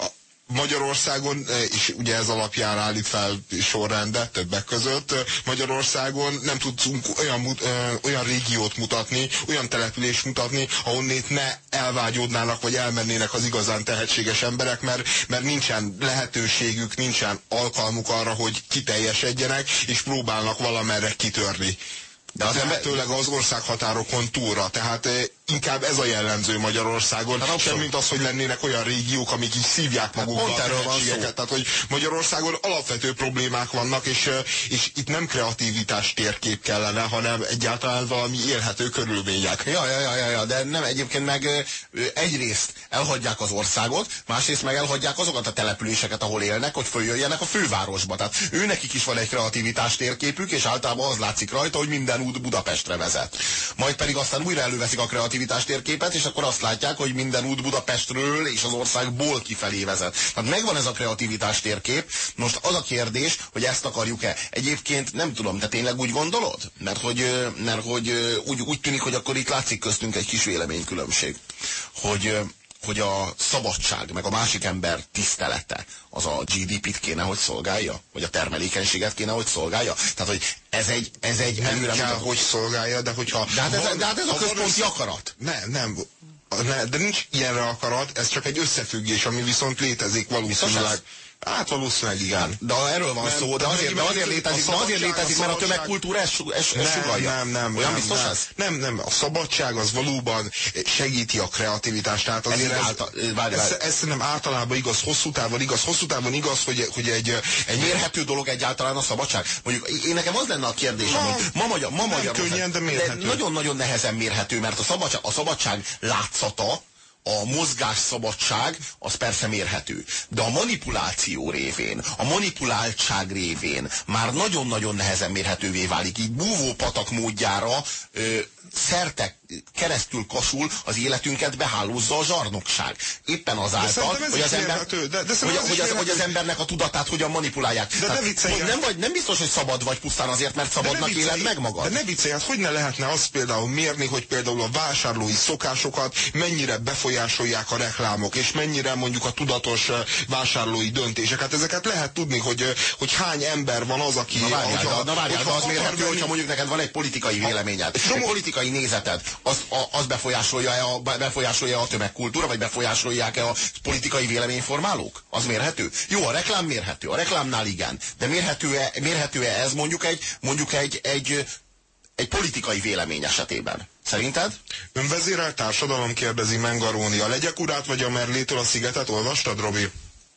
Magyarországon, és ugye ez alapján állít fel sorrendet többek között, Magyarországon nem tudunk olyan, olyan régiót mutatni, olyan települést mutatni, ahonnét ne elvágyódnának, vagy elmennének az igazán tehetséges emberek, mert, mert nincsen lehetőségük, nincsen alkalmuk arra, hogy kiteljesedjenek, és próbálnak valamerre kitörni. De az lehetőleg az országhatárokon túlra, tehát inkább ez a jellemző Magyarországon, hát sem mint az, hogy lennének olyan régiók, amik így szívják magukba hát a tehetségeket. Tehát, hogy Magyarországon alapvető problémák vannak, és, és itt nem kreativitás térkép kellene, hanem egyáltalán valami élhető körülmények. Ja, ja, ja, ja, de nem, egyébként meg egyrészt elhagyják az országot, másrészt meg elhagyják azokat a településeket, ahol élnek, hogy följöjjenek a fővárosba. Tehát őnekik is van egy kreativitás térképük, és általában az látszik rajta, hogy minden út Budapestre vezet. Majd pedig aztán újra előveszik a kreativitás térképet, és akkor azt látják, hogy minden út Budapestről és az országból kifelé vezet. Tehát megvan ez a kreativitás térkép. Most az a kérdés, hogy ezt akarjuk-e. Egyébként nem tudom, te tényleg úgy gondolod? Mert hogy, mert hogy úgy, úgy tűnik, hogy akkor itt látszik köztünk egy kis véleménykülönbség. Hogy hogy a szabadság, meg a másik ember tisztelete az a gé dé pét kéne, hogy szolgálja? Vagy a termelékenységet kéne, hogy szolgálja? Tehát, hogy ez egy, ez egy nem előre... kell, hogy szolgálja, de hogyha... De hát ez, van, de hát ez a központi össze... akarat. Nem, nem. Ne, de nincs ilyenre akarat, ez csak egy összefüggés, ami viszont létezik valószínűleg. Hát valószínűleg igen. De erről van nem, szó, de azért, de azért létezik, de azért létezik, mert a tömegkultúra ezt sugalja. Nem, nem, Olyan nem, biztos nem, ez? Nem, nem, a szabadság az valóban segíti a kreativitást. Tehát azért ez, által, várj, ez, ez, ez szerintem általában igaz, hosszú távon igaz. Hosszú távon igaz, hogy, hogy egy... Egy mérhető dolog egyáltalán a szabadság? Mondjuk én nekem az lenne a kérdésem, ma, hogy ma magyar... Ma nem magyar könnyen, de mérhető. De nagyon-nagyon nehezen mérhető, mert a szabadság, a szabadság látszata, a mozgásszabadság az persze mérhető. De a manipuláció révén, a manipuláltság révén már nagyon-nagyon nehezen mérhetővé válik. Így búvópatak módjára ö, szerte keresztül kasul az életünket behálózza a zsarnokság. Éppen azáltal, hogy az, ember, de, de hogy, hogy, az, hogy az embernek a tudatát hogyan manipulálják. De hát, ne nem, vagy, nem biztos, hogy szabad vagy pusztán azért, mert szabadnak éled meg magad. De ne viccelj, hát hogy ne lehetne azt például mérni, hogy például a vásárlói szokásokat mennyire befolyásolják a reklámok, és mennyire mondjuk a tudatos vásárlói döntések. Hát ezeket lehet tudni, hogy, hogy hány ember van az, aki... Na várjál, hogyha, na várjál, hogyha az mérhető, venni... hogyha mondjuk neked van egy politikai véleményed, egy politikai nézeted, az, a, az befolyásolja-e a, befolyásolja a tömegkultúra, vagy befolyásolják-e a politikai véleményformálók? Az mérhető? Jó, a reklám mérhető, a reklámnál igen, de mérhető-e, mérhető-e ez mondjuk egy, mondjuk egy, egy, egy politikai vélemény esetében? Szerinted? Önvezérelt társadalom, kérdezi Mengaróni. A Legyek urát vagy a Merlétől a szigetet olvastad, Robi?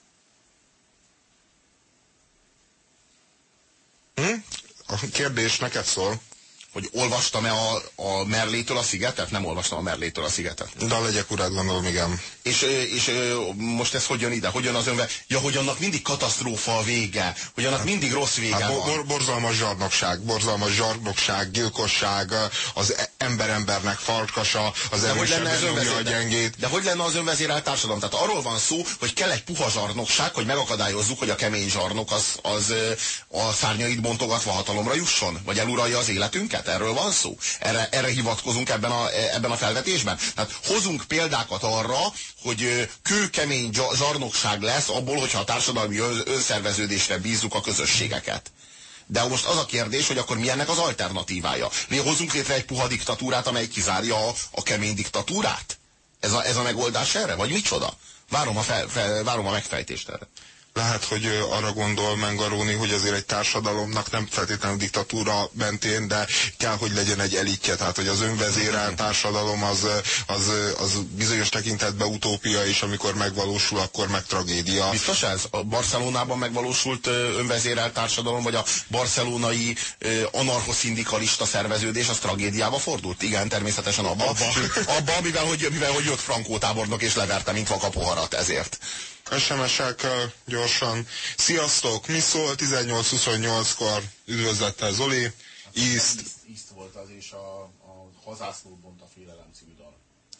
Hm? A kérdés neked szól. Hogy olvastam-e a, a Merlétől a szigetet? Nem olvastam a Merlétől a szigetet. De a Legyek urát gondolom, igen. És, és most ez hogy jön ide? Hogy jön az önve? Ja, hogy annak mindig katasztrófa a vége. Hogy annak mindig rossz vége hát, van. Bor, borzalmas zsarnokság. Borzalmas zsarnokság, gyilkosság, az ember embernek farkasa, az erősebben nyomja a gyengét. De, de hogy lenne az önvezérelt társadalom? Tehát arról van szó, hogy kell egy puha zsarnokság, hogy megakadályozzuk, hogy a kemény zsarnok az, az a szárnyait bontogatva hatalomra jusson? Vagy eluralja az életünket? Erről van szó? Erre, erre hivatkozunk ebben a, ebben a felvetésben? Tehát hozunk példákat arra, hogy kőkemény zsarnokság lesz abból, hogyha a társadalmi önszerveződésre bízzuk a közösségeket. De most az a kérdés, hogy akkor mi ennek az alternatívája? Mi hozunk létre egy puha diktatúrát, amely kizárja a, a kemény diktatúrát? Ez a, ez a megoldás erre? Vagy micsoda? Várom a, fel, fel, várom a megfejtést erre. Lehet, hogy arra gondol Mengaróni, hogy azért egy társadalomnak nem feltétlenül diktatúra mentén, de kell, hogy legyen egy elitje. Tehát, hogy az önvezérelt társadalom az, az, az bizonyos tekintetben utópia, és amikor megvalósul, akkor meg tragédia. Biztos ez? A Barcelonában megvalósult önvezérelt társadalom, vagy a barcelonai anarchoszindikalista szerveződés, az tragédiába fordult? Igen, természetesen abba. Abba, abba mivel, hogy, mivel hogy jött Frankó tábornok és leverte, mint vakapoharat ezért. es em es-ek gyorsan. Sziasztok! Mi szól tizennyolc huszonnyolckor? Üdvözlettel Zoli. East. East volt az, és a, a Hazászlót bont a félelem című dal.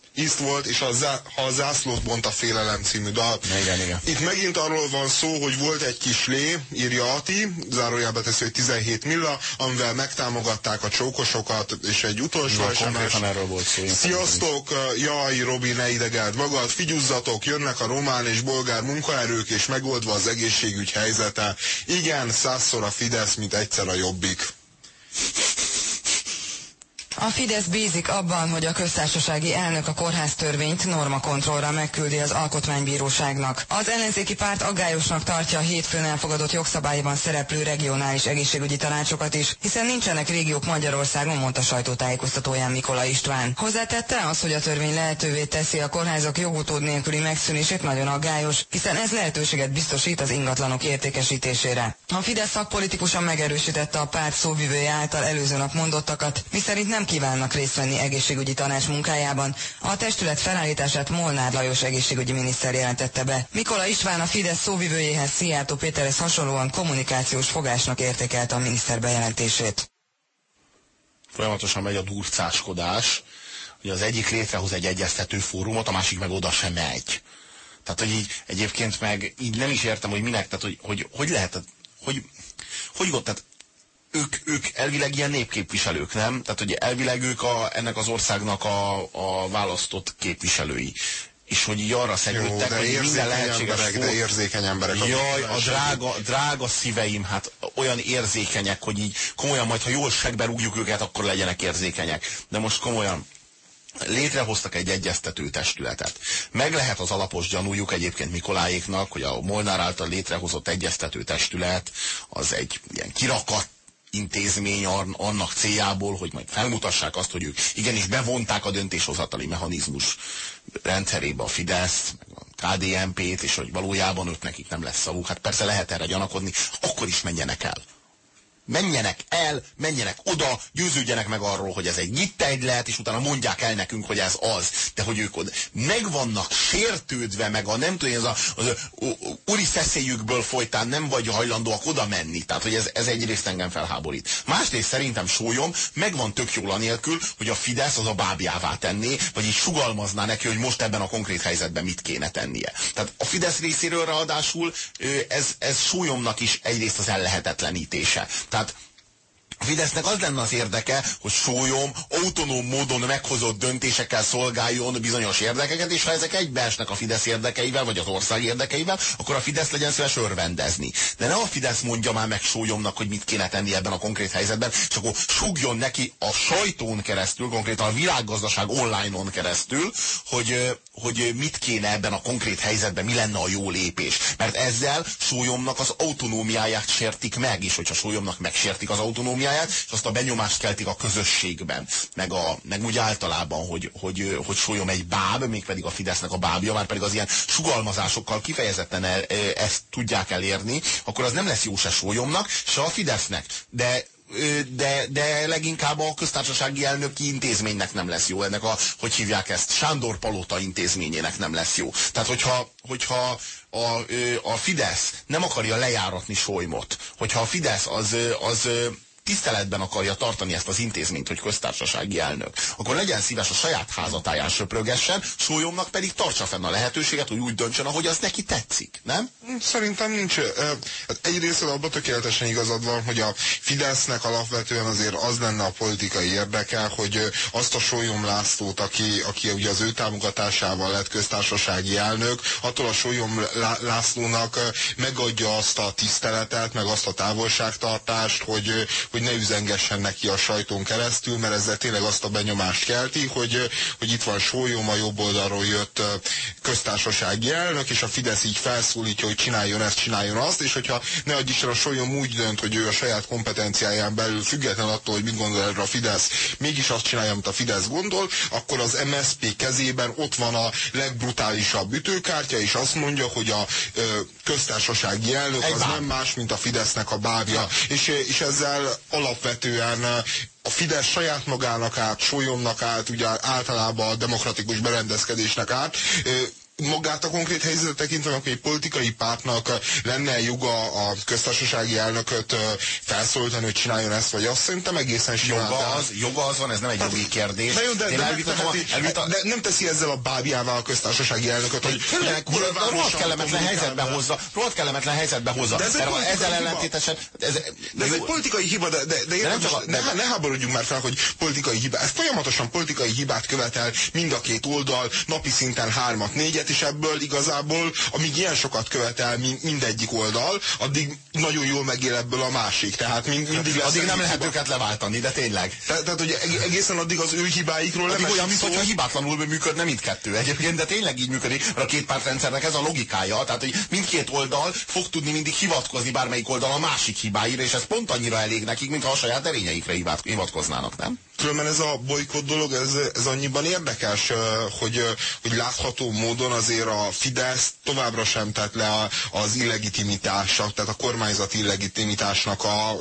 Iszt volt, és a, zá, ha a zászlót bont a félelem című dal. Igen, igen. Itt megint arról van szó, hogy volt egy kis lé, írja Ati, zárójelbe teszi, hogy tizenhét milla, amivel megtámogatták a csókosokat, és egy utolsó es em es. Erről volt szó. Sziasztok, jaj, Robi, ne idegeld magad, figyuzzatok, jönnek a román és bolgár munkaerők, és megoldva az egészségügy helyzete. Igen, százszor a Fidesz, mint egyszer a Jobbik. A Fidesz bízik abban, hogy a köztársasági elnök a kórháztörvényt normakontrollra megküldi az alkotmánybíróságnak. Az ellenzéki párt aggályosnak tartja a hétfőn elfogadott jogszabályban szereplő regionális egészségügyi tanácsokat is, hiszen nincsenek régiók Magyarországon, mondta sajtótájékoztatóján Mikola István. Hozzátette, az, hogy a törvény lehetővé teszi a kórházak jogutód nélküli megszűnését, nagyon aggályos, hiszen ez lehetőséget biztosít az ingatlanok értékesítésére. A Fidesz szakpolitikusan megerősítette a párt szóvivője által előző nap mondottakat, miszerint nem kívánnak részt venni egészségügyi tanács munkájában. A testület felállítását Molnár Lajos egészségügyi miniszter jelentette be. Mikola István a Fidesz szóvivőjéhez, Szijjártó Péterhez hasonlóan kommunikációs fogásnak értékelte a miniszter bejelentését. Folyamatosan megy a durcáskodás, hogy az egyik létrehoz egy egyeztető fórumot, a másik meg oda sem megy. Tehát, hogy így egyébként meg így nem is értem, hogy minek, tehát, hogy hogy, hogy lehet, hogy hogy volt, tehát Ők, ők elvileg ilyen népképviselők, nem? Tehát, hogy elvileg ők a, ennek az országnak a, a választott képviselői. És hogy így arra szegődtek, hogy minden lehetséges emberek, fog... de érzékeny emberek. Jaj, a drága, drága szíveim, hát olyan érzékenyek, hogy így komolyan majd, ha jól segbe rúgjuk őket, akkor legyenek érzékenyek. De most komolyan, létrehoztak egy egyeztető testületet. Meg lehet az alapos gyanújuk egyébként Mikoláéknak, hogy a Molnár által létrehozott egyeztető testület az egy ilyen kirakat intézmény annak céljából, hogy majd felmutassák azt, hogy ők igenis bevonták a döntéshozatali mechanizmus rendszerébe a Fidesz, a ká dé en pét, és hogy valójában ők nekik nem lesz szavuk. Hát persze lehet erre gyanakodni, akkor is menjenek el. Menjenek el, menjenek oda, győződjenek meg arról, hogy ez egy nyittegylet, és utána mondják el nekünk, hogy ez az. De hogy ők oda meg vannak sértődve, meg a nem tudom, az a, az a, a úri feszélyükből folytán nem vagy hajlandóak oda menni. Tehát, hogy ez, ez egyrészt engem felháborít. Másrészt szerintem Sólyom megvan tök jól anélkül, hogy a Fidesz az a bábjává tenné, vagy így sugalmazná neki, hogy most ebben a konkrét helyzetben mit kéne tennie. Tehát a Fidesz részéről ráadásul ez, ez Sólyomnak is egyrészt az ellehetetlenítése. Tehát a Fidesznek az lenne az érdeke, hogy Sólyom autonóm módon meghozott döntésekkel szolgáljon bizonyos érdekeket, és ha ezek egybeesnek a Fidesz érdekeivel, vagy az ország érdekeivel, akkor a Fidesz legyen szíves örvendezni. De ne a Fidesz mondja már meg Sólyomnak, hogy mit kéne tenni ebben a konkrét helyzetben, és akkor sugjon neki a sajtón keresztül, konkrétan a világgazdaság online-on keresztül, hogy, hogy mit kéne ebben a konkrét helyzetben, mi lenne a jó lépés. Mert ezzel Sólyomnak az autonómiáját sértik meg, és hogyha Sólyomnak megsértik az autonómiáját, és azt a benyomást keltik a közösségben, meg, a, meg úgy általában, hogy, hogy, hogy Sólyom egy báb, mégpedig a Fidesznek a bábja, már pedig az ilyen sugalmazásokkal kifejezetten el, ezt tudják elérni, akkor az nem lesz jó se Sólyomnak, se a Fidesznek. De De, de leginkább a köztársasági elnöki intézménynek nem lesz jó, ennek a, hogy hívják ezt, Sándor Palota intézményének nem lesz jó. Tehát, hogyha, hogyha a, a Fidesz nem akarja lejáratni Sólymot, hogyha a Fidesz az, az tiszteletben akarja tartani ezt az intézményt, hogy köztársasági elnök, akkor legyen szíves a saját házatáján söprögessen, Sólyomnak pedig tartsa fenn a lehetőséget, hogy úgy döntsön, ahogy az neki tetszik, nem? Szerintem nincs. Egyrészt abban tökéletesen igazad van, hogy a Fidesznek alapvetően azért az lenne a politikai érdeke, hogy azt a Sólyom Lászlót, aki, aki ugye az ő támogatásával lett köztársasági elnök, attól a Sólyom Lászlónak megadja azt a tiszteletet, meg azt a távolságtartást, hogy, hogy hogy ne üzengessen neki a sajtón keresztül, mert ezzel tényleg azt a benyomást kelti, hogy, hogy itt van Sólyom, a jobb oldalról jött köztársasági elnök, és a Fidesz így felszólítja, hogy csináljon ezt, csináljon azt, és hogyha ne adj Isten, a Sólyom úgy dönt, hogy ő a saját kompetenciáján belül, független attól, hogy mit gondol erre a Fidesz, mégis azt csinálja, amit a Fidesz gondol, akkor az em es zé pé kezében ott van a legbrutálisabb ütőkártya, és azt mondja, hogy a ö, köztársasági elnök az nem más, mint a Fidesznek a bábja. És, és ezzel alapvetően a Fidesz saját magának át, Sólyomnak át, ugye általában a demokratikus berendezkedésnek át, magát a konkrét helyzetet tekintve, hogy egy politikai pártnak lenne joga a köztársasági elnököt felszólítani, hogy csináljon ezt vagy azt, szerintem egészen simán. Joga az, joga az van, ez nem egy jogi kérdés. De, jó, de, de, elvitatom, de, elvitatom, de nem teszi ezzel a bábjává a köztársasági elnököt, hogy rohadt kellemetlen helyzetbe hozza. Rohadt kellemetlen helyzetbe hozza. De ez ezzel ellentétesen. Ez, de, de ez egy politikai hiba, de, de, de, de, nem csak, ne, ne háborodjunk már fel, hogy politikai hiba. Ez folyamatosan politikai hibát követel mind a két oldal, napi szinten hármat, négyet, és ebből igazából, amíg ilyen sokat követel mindegyik oldal, addig nagyon jól megél ebből a másik. Tehát mind, mindig lesz. Addig nem lehet őket leváltani, de tényleg. Te, tehát, hogy egészen addig az ő hibáikról nem olyan, mintha hibátlanul működne mindkettő egyébként, de tényleg így működik, mert a két pártrendszernek ez a logikája, tehát hogy mindkét oldal fog tudni mindig hivatkozni bármelyik oldal a másik hibáira, és ez pont annyira elég nekik, mintha a saját erényeikre hivatkoznának, nem? Különben ez a bolykott dolog, ez, ez annyiban érdekes, hogy, hogy látható módon azért a Fidesz továbbra sem tett le az illegitimitásnak, tehát a kormányzati illegitimitásnak a,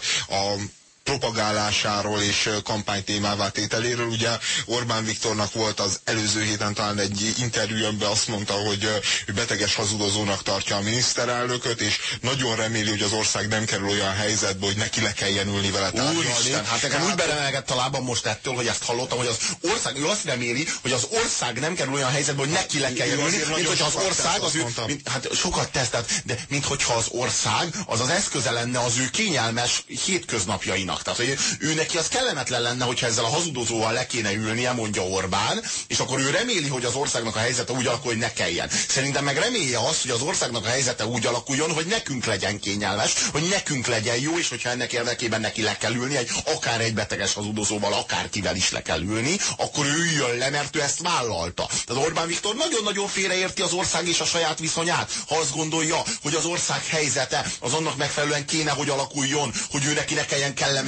a propagálásáról és kampánytémává tételéről. Ugye Orbán Viktornak volt az előző héten talán egy interjújönben azt mondta, hogy ő beteges hazudozónak tartja a miniszterelnököt, és nagyon reméli, hogy az ország nem kerül olyan helyzetbe, hogy neki le kelljen ülni vele tárgyalni. Úristen, hát nekem úgy belemelkedett a lábam most ettől, hogy ezt hallottam, hogy az ország, ő azt reméli, hogy az ország nem kerül olyan helyzetbe, hogy neki le kelljen ülni, mint hogyha az ország az ő, mint, hát sokat tesztelt, de mint hogyha az ország az az eszköze lenne az ő kényelmes hétköznapjainak. Tehát, hogy ő neki az kellemetlen lenne, hogyha ezzel a hazudozóval le kéne ülnie, mondja Orbán, és akkor ő reméli, hogy az országnak a helyzete úgy alakul, hogy ne kelljen. Szerintem meg remélje azt, hogy az országnak a helyzete úgy alakuljon, hogy nekünk legyen kényelmes, hogy nekünk legyen jó, és hogyha ennek érdekében neki le kell ülni, egy, akár egy beteges hazudozóval, akárkivel is le kell ülni, akkor ő jön le, mert ő ezt vállalta. Tehát Orbán Viktor nagyon-nagyon félreérti az ország és a saját viszonyát, ha azt gondolja, hogy az ország helyzete az annak megfelelően kéne, hogy alakuljon, hogy ő neki ne kelljen kellemetlenül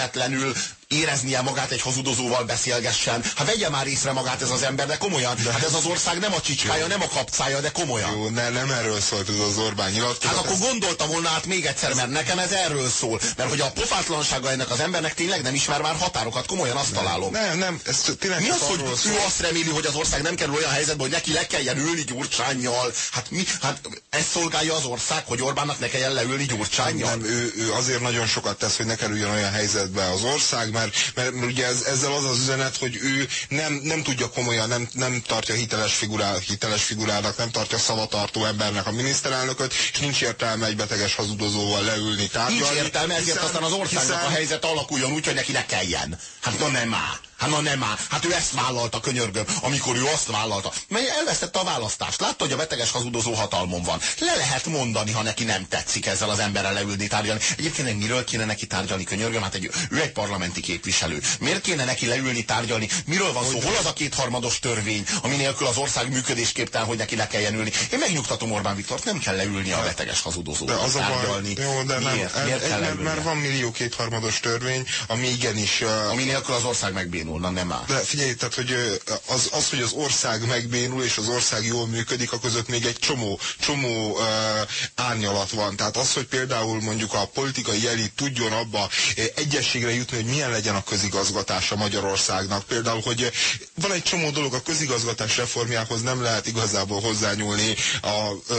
éreznie magát egy hazudozóval beszélgessen. Hát vegye már észre magát ez az ember, de komolyan. De hát ez az ország nem a csicskája, nem a kapcája, de komolyan. Jó, ne, nem erről szólt ez az Orbán nyilatkozat. Hát akkor ez... gondolta volna át még egyszer, mert nekem ez erről szól. Mert hogy a pofátlansága ennek az embernek tényleg nem ismer már határokat, komolyan azt nem, találom. Nem, nem, ez tényleg mi az, hogy szól. Ő azt reméli, hogy az ország nem kerül olyan helyzetbe, hogy neki le kelljen ülni Gyurcsánnyal. Hát mi? Hát ez szolgálja az ország, hogy Orbánnak ne kelljen leülni Gyurcsánnyal. Nem, ő, ő azért nagyon sokat tesz, hogy ne kerüljön olyan helyzetbe az ország, mert, mert ugye ez, ezzel az az üzenet, hogy ő nem, nem tudja komolyan, nem, nem tartja hiteles, figurá, hiteles figurának, nem tartja szavatartó embernek a miniszterelnököt, és nincs értelme egy beteges hazudozóval leülni, tárgyalni. Nincs értelme, ezért hiszen, aztán az országnak hiszen... a helyzet alakuljon úgy, hogy neki ne kelljen. Hát na nem áll. Hát na nem áll. Hát ő ezt vállalta, könyörgöm, amikor ő azt vállalta. Mert elvesztette a választást. Látta, hogy a beteges hazudozó hatalmon van. Le lehet mondani, ha neki nem tetszik ezzel az emberrel leülni, tárgyalni. Egyébként miről kéne neki tárgyalni, könyörgöm? Hát egy, ő egy parlamenti képviselő. Miért kéne neki leülni, tárgyalni? Miről van szó? Hol az a kétharmados törvény, ami nélkül az ország működésképtelen, hogy neki le kelljen ülni? Én megnyugtatom Orbán Viktort, nem kell leülni a beteges hazudozóval tárgyalni. Jó, de nem, Miért? Miért kell mert, mert van millió kétharmados törvény, ami igenis... Uh, ami nélkül az ország megbénul. Na nem áll. De figyelj, tehát, hogy az, az, hogy az ország megbénul, és az ország jól működik, a között még egy csomó, csomó uh, árnyalat van. Tehát az, hogy például mondjuk a politikai elit tudjon abba egyességre jutni, hogy milyen legyen a közigazgatása Magyarországnak. Például, hogy van egy csomó dolog, a közigazgatás reformjához nem lehet igazából hozzányúlni a uh,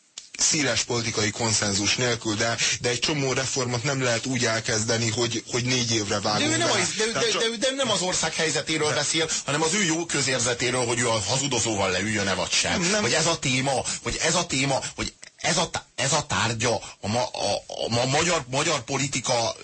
széles politikai konszenzus nélkül, de, de egy csomó reformot nem lehet úgy elkezdeni, hogy, hogy négy évre vágunk. De ő nem, az, de, de, de, de, de nem az ország helyzetéről de. beszél, hanem az ő jó közérzetéről, hogy ő a hazudozóval leüljön-e vagy sem. Nem, nem. Hogy ez a téma, hogy ez a téma, hogy ez a, ez a tárgya a, ma, a, a, a magyar, magyar politika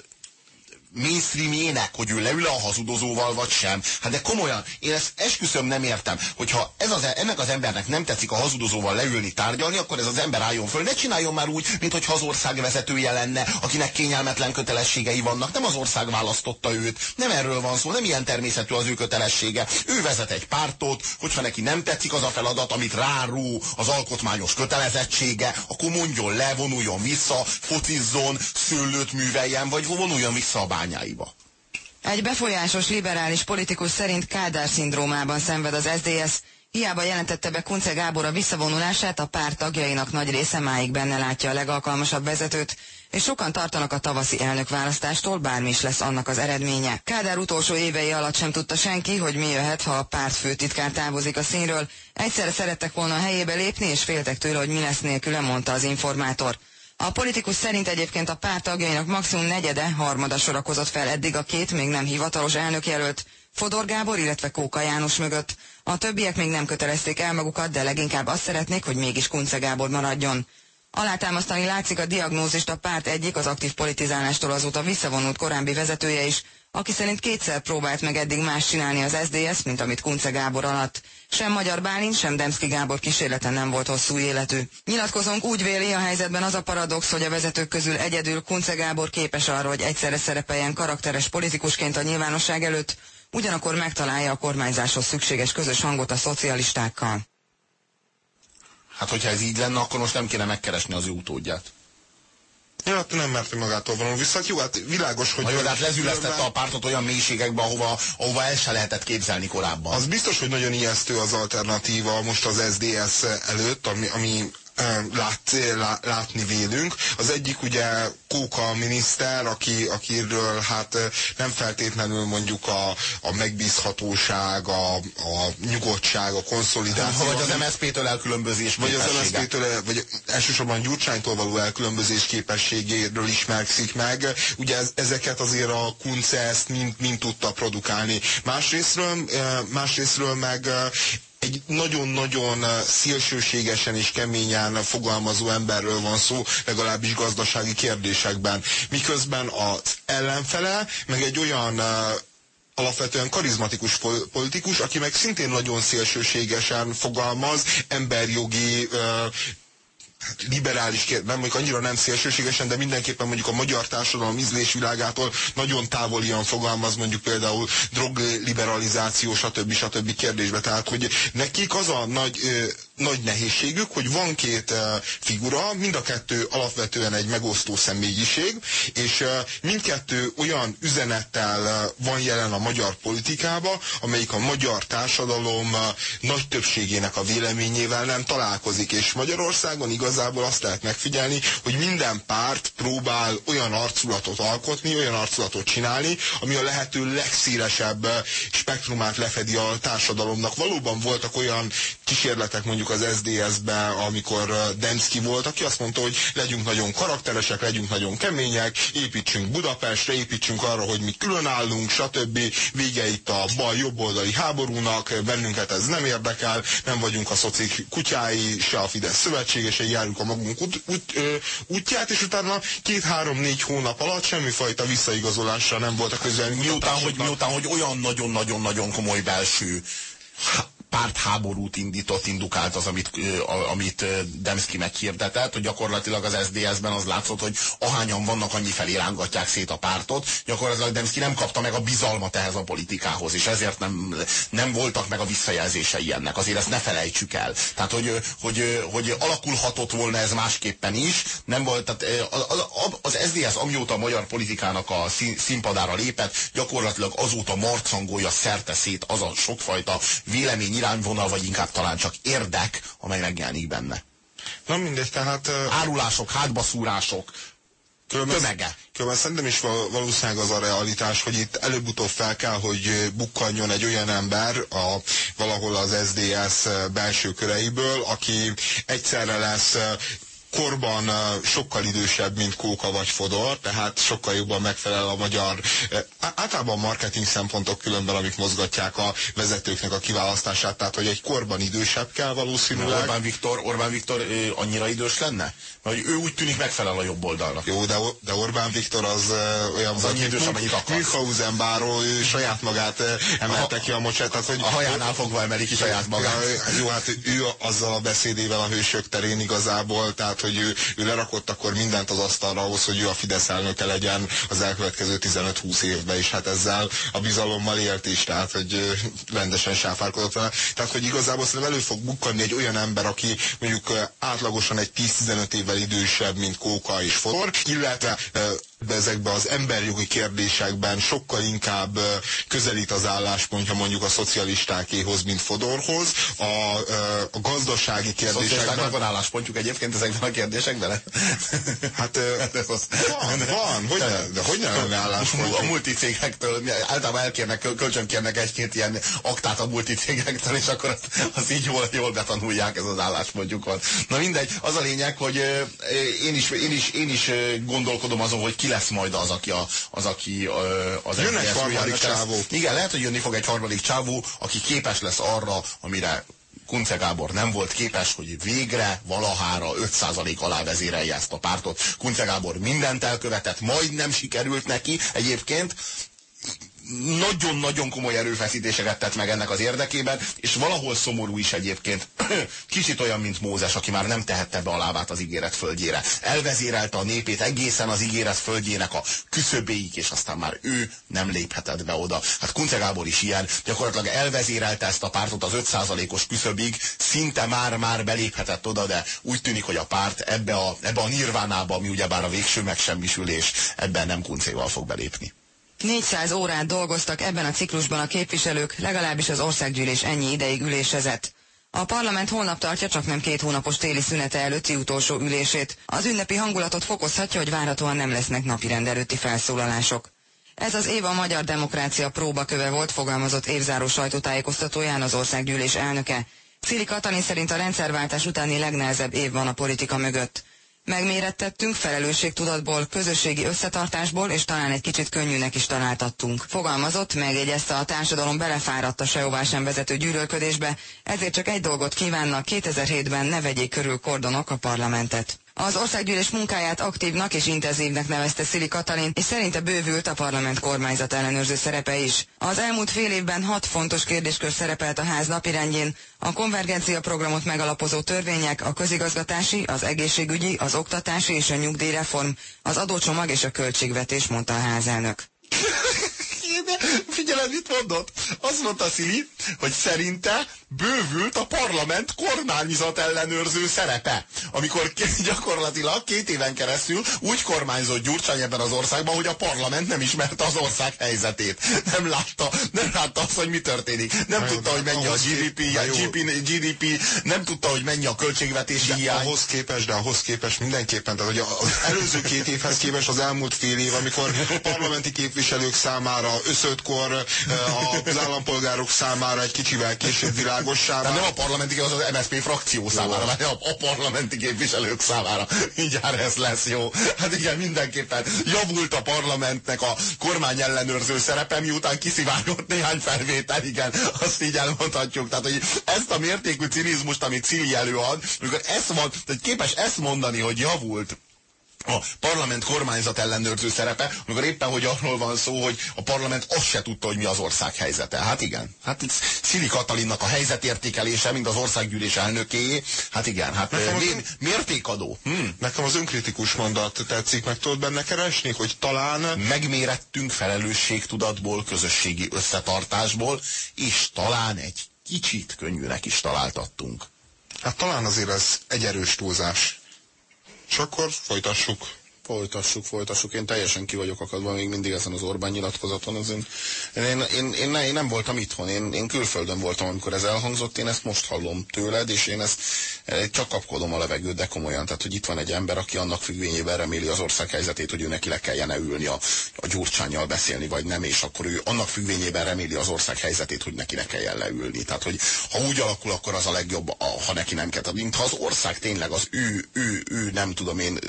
mainstreamjének, hogy ő leül a hazudozóval, vagy sem. Hát de komolyan, én ezt esküszöm nem értem, hogyha ez az, ennek az embernek nem tetszik a hazudozóval leülni, tárgyalni, akkor ez az ember álljon föl. Ne csináljon már úgy, mintha az ország vezetője lenne, akinek kényelmetlen kötelességei vannak. Nem az ország választotta őt. Nem erről van szó, nem ilyen természetű az ő kötelessége. Ő vezet egy pártot, hogyha neki nem tetszik az a feladat, amit ráró az alkotmányos kötelezettsége, akkor mondjon le, vonuljon vissza, focizzon, szőlőt műveljen, vagy vonuljon vissza a bányáiba. Egy befolyásos liberális politikus szerint Kádár szindrómában szenved az es zé es, Hiába jelentette be Kunce Gábor a visszavonulását, a párt tagjainak nagy része máig benne látja a legalkalmasabb vezetőt, és sokan tartanak a tavaszi elnökválasztástól, bármi is lesz annak az eredménye. Kádár utolsó évei alatt sem tudta senki, hogy mi jöhet, ha a párt főtitkár távozik a színről. Egyszerre szerettek volna a helyébe lépni, és féltek tőle, hogy mi lesz nélküle, mondta az informátor. A politikus szerint egyébként a párt tagjainak maximum negyede, harmada sorakozott fel eddig a két még nem hivatalos elnökjelölt, Fodor Gábor, illetve Kóka János mögött. A többiek még nem kötelezték el magukat, de leginkább azt szeretnék, hogy mégis Kunce Gábor maradjon. Alátámasztani látszik a diagnózist a párt egyik, az aktív politizálástól azóta visszavonult korábbi vezetője is, aki szerint kétszer próbált meg eddig más csinálni az es zé dé es, mint amit Kunce Gábor alatt. Sem Magyar Bálint, sem Demszky Gábor kísérlete nem volt hosszú életű. Nyilatkozónk úgy véli, a helyzetben az a paradox, hogy a vezetők közül egyedül Kunce Gábor képes arra, hogy egyszerre szerepeljen karakteres politikusként a nyilvánosság előtt, ugyanakkor megtalálja a kormányzáshoz szükséges közös hangot a szocialistákkal. Hát, hogyha ez így lenne, akkor most nem kéne megkeresni az ő utódját. Ja, hát nem mert magától való vissza. Jó, hát világos, hogy... Na jó, hát lezülesztette a pártot olyan mélységekbe, ahova, ahova el se lehetett képzelni korábban. Az biztos, hogy nagyon ijesztő az alternatíva most az es zé dé es előtt, ami... ami Lát, lá, látni vélünk. Az egyik ugye Kóka miniszter, aki, akiről hát nem feltétlenül mondjuk a, a megbízhatóság, a, a nyugodtság, a konszolidáció. Vagy az em es zé pé-től elkülönbözés Vagy az em es zé pé-től, vagy elsősorban Gyurcsánytól való elkülönbözés képességéről ismerkszik meg. Ugye ez, ezeket azért a Kunce ezt mind, mind tudta produkálni. Másrésztről, másrésztről meg egy nagyon-nagyon szélsőségesen és keményen fogalmazó emberről van szó, legalábbis gazdasági kérdésekben. Miközben az ellenfele, meg egy olyan alapvetően karizmatikus politikus, aki meg szintén nagyon szélsőségesen fogalmaz, emberjogi, liberális, nem mondjuk annyira nem szélsőségesen, de mindenképpen mondjuk a magyar társadalom ízlésvilágától nagyon távolian fogalmaz, mondjuk például drogliberalizáció, stb. stb. Kérdésbe. Tehát, hogy nekik az a nagy, ö, nagy nehézségük, hogy van két ö, figura, mind a kettő alapvetően egy megosztó személyiség, és ö, mindkettő olyan üzenettel ö, van jelen a magyar politikába, amelyik a magyar társadalom ö, nagy többségének a véleményével nem találkozik, és Magyarországon igaz Igazából azt lehet megfigyelni, hogy minden párt próbál olyan arculatot alkotni, olyan arculatot csinálni, ami a lehető legszélesebb spektrumát lefedi a társadalomnak. Valóban voltak olyan kísérletek mondjuk az es zé dé es-be, amikor Demszky volt, aki azt mondta, hogy legyünk nagyon karakteresek, legyünk nagyon kemények, építsünk Budapestre, építsünk arra, hogy mi különállunk, stb. Vége itt a bal-jobboldali háborúnak, bennünket ez nem érdekel, nem vagyunk a szocik kutyái, se a Fidesz szövetségesei, járjuk a magunk út, út, ö, útját, és utána két-három-négy hónap alatt semmifajta visszaigazolásra nem volt a közvélemény. Miután, hogy, miután, hogy olyan nagyon-nagyon-nagyon komoly belső pártháborút indított, indukált az, amit, amit Demszky meghirdetett, hogy gyakorlatilag az es zé dé es-ben az látszott, hogy ahányan vannak, annyi felé rángatják szét a pártot. Gyakorlatilag Demszky nem kapta meg a bizalmat ehhez a politikához, és ezért nem, nem voltak meg a visszajelzései ennek. Azért ezt ne felejtsük el. Tehát, hogy, hogy, hogy alakulhatott volna ez másképpen is, nem volt, tehát az es zé dé es, amióta a magyar politikának a színpadára lépett, gyakorlatilag azóta marcangolja szerte szét az a sokfajta vélemény irányvonal, vagy inkább talán csak érdek, amely megjelenik benne. Na mindegy, tehát... Uh, Árulások, hátbaszúrások, tömege. Különben szerintem is valószínűleg az a realitás, hogy itt előbb-utóbb fel kell, hogy bukkanjon egy olyan ember a, valahol az es zé dé es belső köreiből, aki egyszerre lesz korban sokkal idősebb, mint Kóka vagy Fodor, tehát sokkal jobban megfelel a magyar, általában marketing szempontok különben, amik mozgatják a vezetőknek a kiválasztását, tehát hogy egy korban idősebb kell valószínűleg. Orbán Viktor, Orbán Viktor annyira idős lenne? Mert ő úgy tűnik megfelel a jobb oldalnak. Jó, de, de Orbán Viktor az olyan az annyi idős, amennyit akar. Münchhausen báró, ő saját magát emelte ki a mocsát. Tehát, hogy a hajánál fogva emeli ki saját magát. Jó, hát ő azzal a beszédével a hősök terén igazából, tehát hogy ő, ő lerakott akkor mindent az asztalra ahhoz, hogy ő a Fidesz elnöke legyen az elkövetkező tizenöt-húsz évben, és hát ezzel a bizalommal élt is, tehát hogy rendesen sáfárkodott vele. Tehát, hogy igazából szerintem elő fog bukkanni egy olyan ember, aki mondjuk átlagosan egy tíz-tizenöt évvel idősebb, mint Kóka és Fodor, illetve ezekben az emberjogi kérdésekben sokkal inkább közelít az álláspontja mondjuk a szocialistákéhoz, mint Fodorhoz. A, a gazdasági kérdésekben... A szocialistáknak van álláspontjuk egyébként ezekben a kérdésekben? Hát van, van, hogy ne, de hogy ne lenne álláspontjuk? A multicégektől általában elkérnek, kölcsönkérnek egy-két ilyen aktát a multicégektől, és akkor azt, azt így jól, jól betanulják, ez az álláspontjuk van. Na mindegy, az a lényeg, hogy én is, én is, én is gondolkodom azon, hogy ki lesz majd az, aki a, az, aki az jön egy harmadik csávó. Igen, lehet, hogy jönni fog egy harmadik csávó, aki képes lesz arra, amire Kunce Gábor nem volt képes, hogy végre valahára öt százalék alá vezérelje ezt a pártot. Kunce Gábor mindent elkövetett, majdnem sikerült neki. Egyébként nagyon-nagyon komoly erőfeszítéseket tett meg ennek az érdekében, és valahol szomorú is egyébként. Kicsit olyan, mint Mózes, aki már nem tehette be a lábát az ígéret földjére. Elvezérelte a népét egészen az ígéret földjének a küszöbéig, és aztán már ő nem léphetett be oda. Hát Kunce Gábor is ilyen, gyakorlatilag elvezérelte ezt a pártot az öt százalékos küszöbig, szinte már-már beléphetett oda, de úgy tűnik, hogy a párt ebbe a, ebbe a nirvánába, ami ugyebár a végső megsemmisülés, ebben nem Kuncéval fog belépni. négyszáz órát dolgoztak ebben a ciklusban a képviselők, legalábbis az országgyűlés ennyi ideig ülésezett. A parlament holnap tartja csaknem két hónapos téli szünete előtti utolsó ülését. Az ünnepi hangulatot fokozhatja, hogy várhatóan nem lesznek napirend előtti felszólalások. Ez az év a magyar demokrácia próbaköve volt, fogalmazott évzáró sajtótájékoztatóján az országgyűlés elnöke. Szili Katalin szerint a rendszerváltás utáni legnehezebb év van a politika mögött. Megmérettettünk, felelősségtudatból, közösségi összetartásból, és talán egy kicsit könnyűnek is találtattunk. Fogalmazott, megjegyezte, a társadalom belefáradt a sehová sem vezető gyűlölködésbe, ezért csak egy dolgot kívánnak, kétezer-hétben ne vegyék körül kordonok a parlamentet. Az országgyűlés munkáját aktívnak és intenzívnek nevezte Szili Katalin, és szerinte bővült a parlament kormányzat ellenőrző szerepe is. Az elmúlt fél évben hat fontos kérdéskör szerepelt a ház napirendjén: a konvergencia programot megalapozó törvények, a közigazgatási, az egészségügyi, az oktatási és a nyugdíjreform, az adócsomag és a költségvetés, mondta a házelnök. Figyeled, mit mondott? Azt mondta Szili, hogy szerinte bővült a parlament kormányzat ellenőrző szerepe. Amikor gyakorlatilag két éven keresztül úgy kormányzott Gyurcsány ebben az országban, hogy a parlament nem ismerte az ország helyzetét. Nem látta, nem látta azt, hogy mi történik. Nem na tudta, jó, hogy mennyi a gé dé pé, gé dé pé, nem tudta, hogy mennyi a költségvetési hiány. Ahhoz képest, de ahhoz képest mindenképpen, tehát hogy az előző két évhez képest az elmúlt fél év, amikor a parlamenti képviselők számára öszötkor, az állampolgárok számára egy kicsivel később világossá. Nem a parlamenti, az az em es zé pé frakció számára, hanem a, a parlamenti képviselők számára. Mindjárt ez lesz jó. Hát igen, mindenképpen javult a parlamentnek a kormány ellenőrző szerepe, miután kiszivárgott néhány felvétel, igen, azt így elmondhatjuk. Tehát, hogy ezt a mértékű cinizmust, amit Szili előad, amikor ezt van, tehát képes ezt mondani, hogy javult a parlament kormányzat ellenőrző szerepe, amikor éppen, hogy arról van szó, hogy a parlament azt se tudta, hogy mi az ország helyzete. Hát igen. Hát itt Szili Katalinnak a helyzetértékelése, mint az országgyűlés elnökéjé, hát igen, hát mi, mértékadó. Hmm. Nekem az önkritikus mondat tetszik, meg tudod benne keresni, hogy talán... Megmérettünk felelősségtudatból, közösségi összetartásból, és talán egy kicsit könnyűnek is találtattunk. Hát talán azért ez egy erős túlzás. És akkor folytassuk. Folytassuk, folytassuk. Én teljesen ki vagyok akadva még mindig ezen az Orbán nyilatkozaton. Az én, én, én, én, én, ne, én nem voltam itthon, én, én külföldön voltam, amikor ez elhangzott, én ezt most hallom tőled, és én ezt csak kapkodom a levegőt, de komolyan. Tehát, hogy itt van egy ember, aki annak függvényében reméli az ország helyzetét, hogy ő neki le kellene ülni a, a Gyurcsánnyal beszélni, vagy nem, és akkor ő annak függvényében reméli az ország helyzetét, hogy neki ne kelljen leülni. Tehát, hogy ha úgy alakul, akkor az a legjobb, ha neki nem kell. Tehát, mintha az ország tényleg az ő, ő, ő, nem tudom én,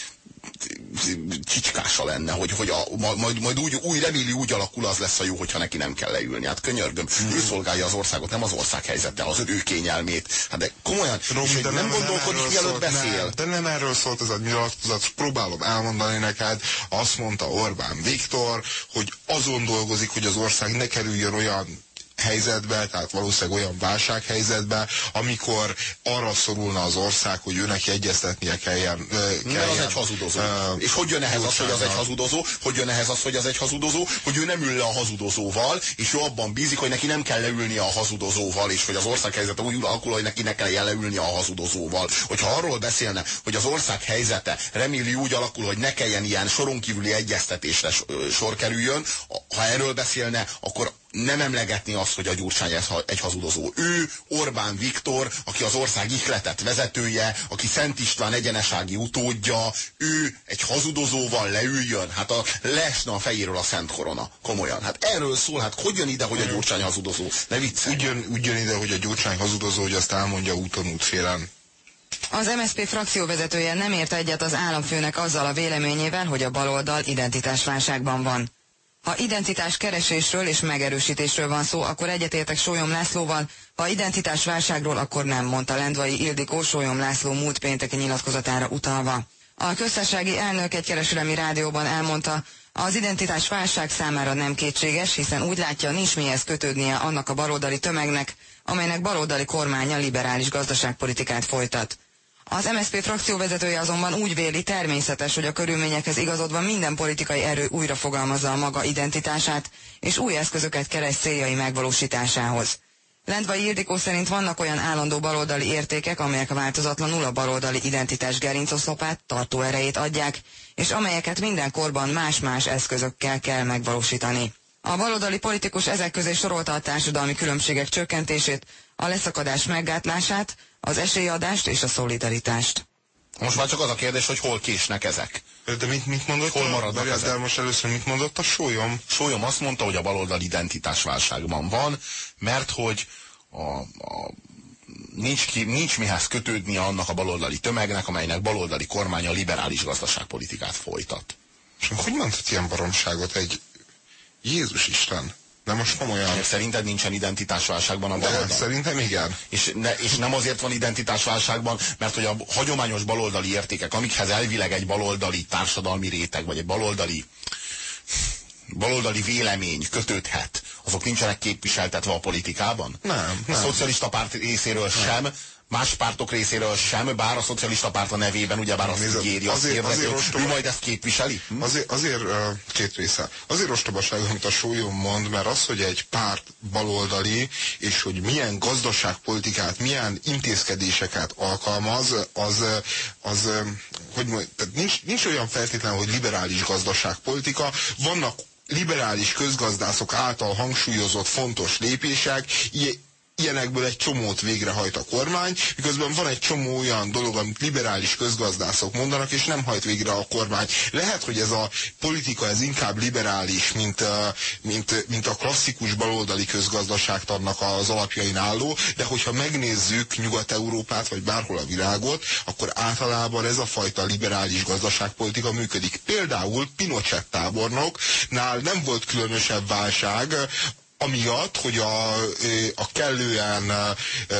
csicskása lenne, hogy, hogy a, majd, majd úgy, úgy reméli, úgy alakul, az lesz a jó, hogyha neki nem kell leülni. Hát könyörgöm, hmm. ő szolgálja az országot, nem az ország helyzete, az ő kényelmét. Hát de komolyan, Robi, és de nem, nem gondolkodik, mielőtt beszél. Nem, de nem erről szólt ez a nyilatkozat, próbálom elmondani neked, azt mondta Orbán Viktor, hogy azon dolgozik, hogy az ország ne kerüljön olyan helyzetbe, tehát valószínűleg olyan válsághelyzetbe, amikor arra szorulna az ország, hogy őnek egyeztetnie kelljen. kelljen az egy hazudozó. Uh, és hogy jön ehhez az, hogy az egy hazudozó? Hogy jön ehhez az, hogy az egy hazudozó? Hogy ő nem ül le a hazudozóval, és ő abban bízik, hogy neki nem kell leülnie a hazudozóval, és hogy az ország helyzete úgy alakul, hogy neki ne kelljen leülnie a hazudozóval. Hogyha arról beszélne, hogy az ország helyzete reméli úgy alakul, hogy ne kelljen ilyen soron kívüli egyeztetésre sor kerüljön, ha erről beszélne, akkor nem emlegetni azt, hogy a Gyurcsány egy hazudozó. Ő Orbán Viktor, aki az ország ihletett vezetője, aki Szent István egyenesági utódja, ő egy hazudozóval leüljön, hát a, leesne a fejéről a Szent Korona. Komolyan. Hát erről szól, hát hogy jön ide, hogy a Gyurcsány hazudozó? Ne viccelj. Úgy jön, úgy jön ide, hogy a Gyurcsány hazudozó, hogy azt elmondja úton útfélen. Az em es zé pé frakcióvezetője nem ért egyet az államfőnek azzal a véleményével, hogy a baloldal identitásválságban van. Ha identitás keresésről és megerősítésről van szó, akkor egyetértek Sólyom Lászlóval, ha identitásválságról, akkor nem, mondta Lendvai Ildikó Sólyom László múlt pénteki nyilatkozatára utalva. A köztársasági elnök egy kereskedelmi rádióban elmondta, az identitásválság számára nem kétséges, hiszen úgy látja, nincs mihez kötődnie annak a baloldali tömegnek, amelynek baloldali kormánya liberális gazdaságpolitikát folytat. Az em es zé pé frakcióvezetője azonban úgy véli, természetes, hogy a körülményekhez igazodva minden politikai erő újra fogalmazza a maga identitását, és új eszközöket keres céljai megvalósításához. Lendvai Ildikó szerint vannak olyan állandó baloldali értékek, amelyek változatlanul a baloldali identitás gerincoszlopát, tartó erejét adják, és amelyeket minden korban más-más eszközökkel kell megvalósítani. A baloldali politikus ezek közé sorolta a társadalmi különbségek csökkentését, a leszakadás meggátlását, az esélyadást és a szolidaritást. Most már csak az a kérdés, hogy hol késnek ezek. De mit, mit mondott? Hol maradnak a, ezek? De most először mit mondott a Sólyom? Sólyom azt mondta, hogy a baloldal identitásválságban van, mert hogy a, a, nincs, ki, nincs mihez kötődnie annak a baloldali tömegnek, amelynek baloldali kormánya liberális gazdaságpolitikát folytat. És hogy mondhat ilyen baromságot egy Jézus Isten? De most komolyan. Szerinted nincsen identitásválságban a baloldal? De, szerintem igen. És, ne, és nem azért van identitásválságban, mert hogy a hagyományos baloldali értékek, amikhez elvileg egy baloldali társadalmi réteg, vagy egy baloldali, baloldali vélemény kötődhet, azok nincsenek képviseltetve a politikában? Nem. nem. A szocialista párt részéről nem. sem, más pártok részéről sem, bár a szocialista párt a nevében ugyebár azt ígéri, azt kérdezi, hogy ő majd ezt képviseli? Hm? Azért, azért két része. Azért ostobaság, amit a Sólyom mond, mert az, hogy egy párt baloldali, és hogy milyen gazdaságpolitikát, milyen intézkedéseket alkalmaz, az, az hogy mondjam, tehát nincs, nincs olyan feltétlenül, hogy liberális gazdaságpolitika, vannak liberális közgazdászok által hangsúlyozott fontos lépések, ilyenekből egy csomót végrehajt a kormány, miközben van egy csomó olyan dolog, amit liberális közgazdászok mondanak, és nem hajt végre a kormány. Lehet, hogy ez a politika ez inkább liberális, mint, mint, mint a klasszikus baloldali közgazdaságtannak az alapjain álló, de hogyha megnézzük Nyugat-Európát, vagy bárhol a világot, akkor általában ez a fajta liberális gazdaságpolitika működik. Például Pinochet tábornoknál nem volt különösebb válság, amiatt, hogy a, a kellően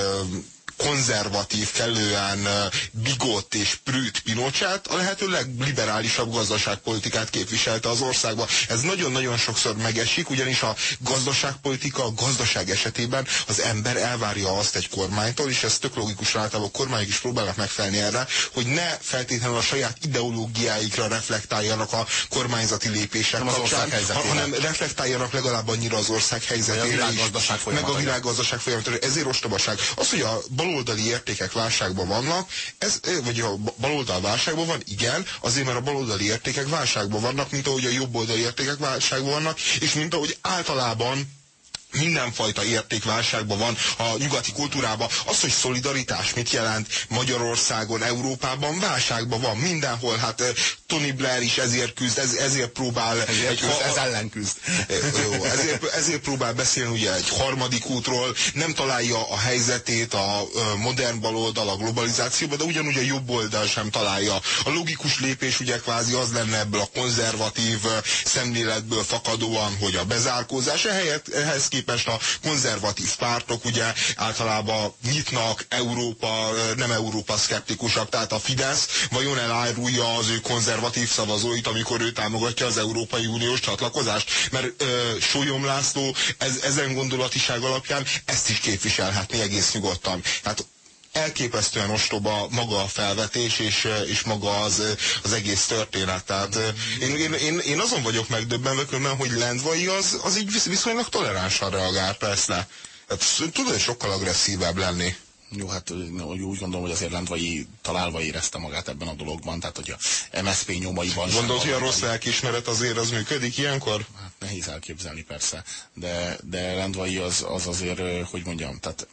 konzervatív, kellően bigott és prűt Pinochet a lehető legliberálisabb gazdaságpolitikát képviselte az országban. Ez nagyon-nagyon sokszor megesik, ugyanis a gazdaságpolitika, a gazdaság esetében az ember elvárja azt egy kormánytól, és ez tök logikus, általában a kormányok is próbálnak megfelelni erre, hogy ne feltétlenül a saját ideológiáikra reflektáljanak a kormányzati lépések kapcsán, hanem reflektáljanak legalább annyira az ország helyzetére is, meg a világgazdaság folyamatára. Ezért ostobaság. Az, hogy a baloldali értékek válságban vannak, ez, vagy a baloldal válságban van, igen, azért, mert a baloldali értékek válságban vannak, mint ahogy a jobboldali értékek válságban vannak, és mint ahogy általában mindenfajta értékválságban van a nyugati kultúrában. Az, hogy szolidaritás mit jelent Magyarországon, Európában, válságban van mindenhol. Hát Tony Blair is ezért küzd, ez, ezért próbál... Ezért egy, küzd, ez ellen küzd. Jó, ezért, ezért próbál beszélni ugye egy harmadik útról, nem találja a helyzetét a modern baloldal a globalizációban, de ugyanúgy a jobb oldal sem találja. A logikus lépés ugye kvázi az lenne ebből a konzervatív szemléletből fakadóan, hogy a bezárkózás, ehelyett, ehhez képest a konzervatív pártok ugye általában nyitnak, Európa, nem Európa szkeptikusak, tehát a Fidesz vajon elárulja az ő konzervatív szavazóit, amikor ő támogatja az Európai Uniós csatlakozást? Mert ö, Sólyom László ez, ezen gondolatiság alapján ezt is képviselhetné egész nyugodtan. Tehát elképesztően ostoba maga a felvetés, és, és maga az, az egész történet. Tehát én, én, én, én azon vagyok megdöbbenve különben, hogy Lendvai az, az így viszonylag toleránsan reagálta ezt le. Hát, tudod, hogy sokkal agresszívebb lenni. Jó, hát úgy gondolom, hogy azért Lendvai találva érezte magát ebben a dologban, tehát hogy a em es zé pé nyomaiban... Gondolod, hogy a rossz lelkiismeret azért az működik ilyenkor? Hát nehéz elképzelni persze, de, de Lendvai az, az azért, hogy mondjam, tehát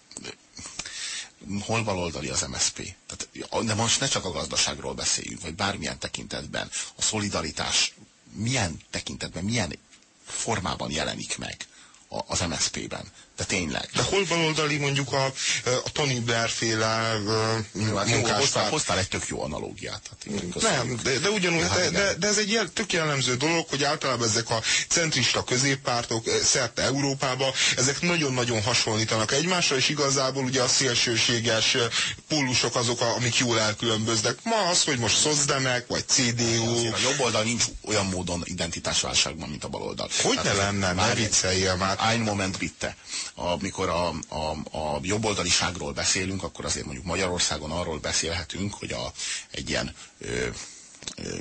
hol baloldali az em es zé pé? Tehát, de most ne csak a gazdaságról beszéljünk, vagy bármilyen tekintetben. A szolidaritás milyen tekintetben, milyen formában jelenik meg az em es zé pében? De tényleg. De hol baloldali mondjuk a, a Tony Blair féle munkáspárt? Hoztál egy tök jó analógiát. Hát nem, de, de ugyanúgy, de, de, de ez egy jel, tök jellemző dolog, hogy általában ezek a centrista középpártok szerte Európába, ezek nagyon-nagyon hasonlítanak egymásra, és igazából ugye a szélsőséges pólusok azok, amik jól elkülönböznek. Ma az, hogy most szocdemek, vagy cé dé u... A jobb oldal nincs olyan módon identitásválságban, mint a baloldal. Hogy ne lenne, ne vicceljél már. Ein Moment bitte. Amikor a, a, a jobboldaliságról beszélünk, akkor azért mondjuk Magyarországon arról beszélhetünk, hogy a, egy ilyen ö, ö,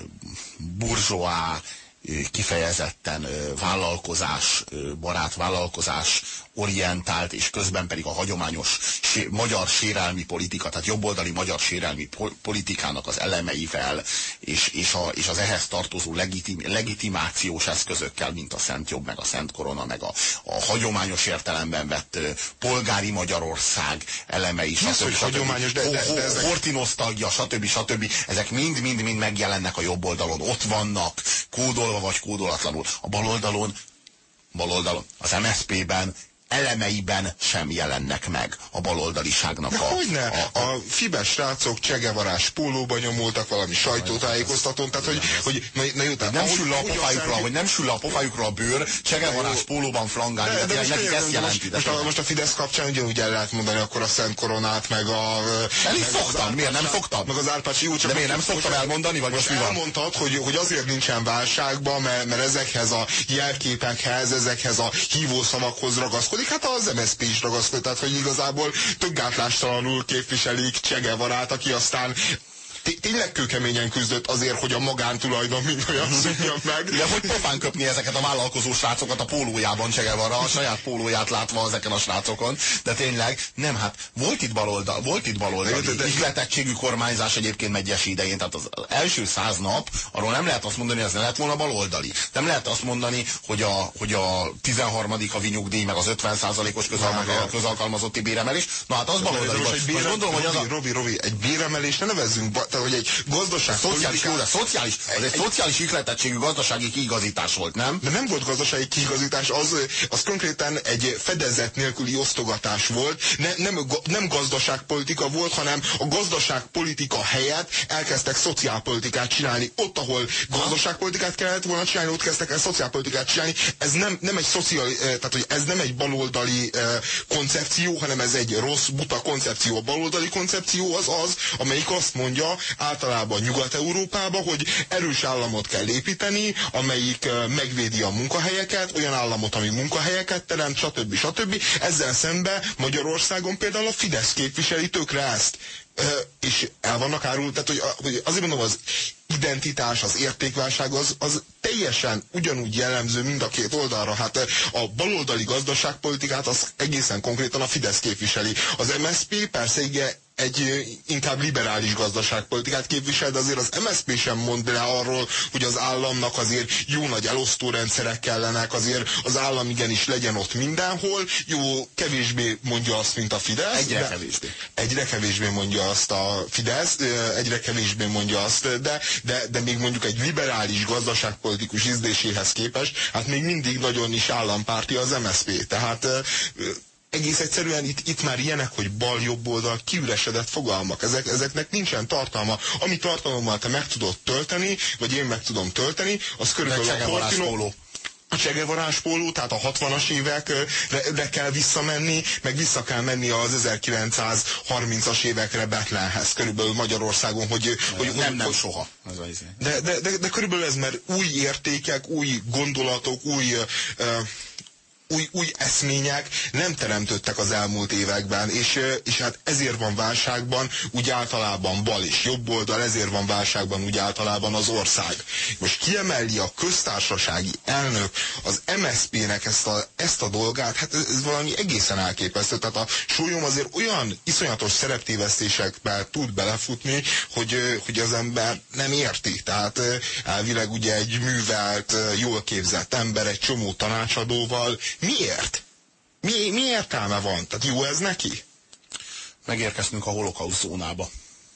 burzsóá, kifejezetten vállalkozás, barát vállalkozás orientált, és közben pedig a hagyományos sé, magyar sérelmi politika, tehát jobboldali magyar sérelmi politikának az elemeivel, és, és, a, és az ehhez tartozó legitim, legitimációs eszközökkel, mint a Szent Jobb, meg a Szent Korona, meg a, a hagyományos értelemben vett polgári Magyarország elemei, stb. Hagyományos, de, de, de ezek... Hortinosztalgia, stb. stb. Ezek mind-mind-mind megjelennek a jobboldalon, ott vannak, kódolva vagy kódolatlanul. A baloldalon, baloldalon, az em es zé pében elemeiben sem jelennek meg a baloldaliságnak a... Hogyne? A, a Fibes srácok csegevarás pólóba nyomultak valami sajtótájékoztatón, tehát hogy... hogy na, na jó, tehát nem sül le a pofájukra, hogy nem sül le a pofájukra a bőr, csegevarás pólóban flangálni, de, de, de nekik ezt jelenti. Most, most, a, most a Fidesz kapcsán ugyanúgy el lehet mondani akkor a Szent Koronát, meg a... El is szoktam, miért nem szoktam? Meg az Árpácsi úgy, de miért nem szoktam elmondani, vagy most mi van? Elmondtad, hogy, hogy azért nincsen válságban, mert, mert ezekhez a jelképekhez, ezekhez a hívószavakhoz ragaszkodik. Hát az em es zé pé is ragaszkodik, tehát hogy igazából tök gátlástalanul képviselik Che Guevarát, aki aztán tényleg kőkeményen küzdött azért, hogy a magántulajdon mind olyan szűnjön meg. De hogy pofán köpni ezeket a vállalkozó srácokat a pólójában Che Guevara, a saját pólóját látva ezeken a srácokon, de tényleg, nem, hát volt itt baloldal, volt itt baloldali ihletettségű kormányzás egyébként Medgyessy idején, tehát az első száz nap, arról nem lehet azt mondani, hogy ez ne lett volna baloldali. Nem lehet azt mondani, hogy a, hogy a tizenharmadik havi nyugdíj, meg az ötven százalékos közalkalmazotti béremelés, na hát az baloldali. Most gondolom, hogy az a... Robi, Robi, egy béremelés ne nevezzünk, tehát hogy egy gazdaság szociális, politikán... szociális, az egy, egy szociális ihletettségű gazdasági kiigazítás volt, nem? De nem volt gazdasági kiigazítás, az, az konkrétan egy fedezet nélküli osztogatás volt, ne, nem, nem gazdaságpolitika volt, hanem a gazdaságpolitika helyett elkezdtek szociálpolitikát csinálni. Ott, ahol gazdaságpolitikát kellett volna csinálni, ott kezdtek el szociálpolitikát csinálni. Ez nem, nem egy szociális, tehát hogy ez nem egy baloldali koncepció, hanem ez egy rossz, buta koncepció. A baloldali koncepció az az, amelyik azt mondja, általában Nyugat-Európában, hogy erős államot kell építeni, amelyik megvédi a munkahelyeket, olyan államot, ami munkahelyeket teremt, stb. stb. Ezzel szemben Magyarországon például a Fidesz képviseli tökre ezt. És el vannak árul, tehát hogy, hogy azért mondom, az identitás, az értékválság az, az teljesen ugyanúgy jellemző mind a két oldalra. Hát a baloldali gazdaságpolitikát az egészen konkrétan a Fidesz képviseli. Az em es zé pé persze igen, egy inkább liberális gazdaságpolitikát képvisel, de azért az em es zé pé sem mond le arról, hogy az államnak azért jó nagy elosztórendszerek kellenek, azért az állam igenis legyen ott mindenhol, jó, kevésbé mondja azt, mint a Fidesz. Egyre kevésbé. Egyre kevésbé mondja azt a Fidesz, egyre kevésbé mondja azt, de, de, de még mondjuk egy liberális gazdaságpolitikus ízléséhez képest, hát még mindig nagyon is állampárti az em es zé pé. Tehát egész egyszerűen itt, itt már ilyenek, hogy bal-jobb oldal kiüresedett fogalmak. Ezek, ezeknek nincsen tartalma. Ami tartalommal te meg tudod tölteni, vagy én meg tudom tölteni, az körülbelül a Fortino... Che Guevarás póló, tehát a hatvanas évekre kell visszamenni, meg vissza kell menni az ezerkilencszázharmincas évekre Betlenhez, körülbelül Magyarországon, hogy... hogy nem, nem hogy, soha. Ez az de, de, de, de körülbelül ez, mert új értékek, új gondolatok, új... Uh, Új, új eszmények nem teremtődtek az elmúlt években, és, és hát ezért van válságban úgy általában bal és jobb oldal, ezért van válságban úgy általában az ország. Most kiemeli a köztársasági elnök az em es zé pé-nek ezt a, ezt a dolgát, hát ez, ez valami egészen elképesztő. Tehát a Sólyom azért olyan iszonyatos szereptévesztésekbe tud belefutni, hogy, hogy az ember nem érti. Tehát elvileg ugye egy művelt, jól képzett ember, egy csomó tanácsadóval. Miért? Mi, mi értelme van? Tehát jó ez neki? Megérkeztünk a holokauszt zónába.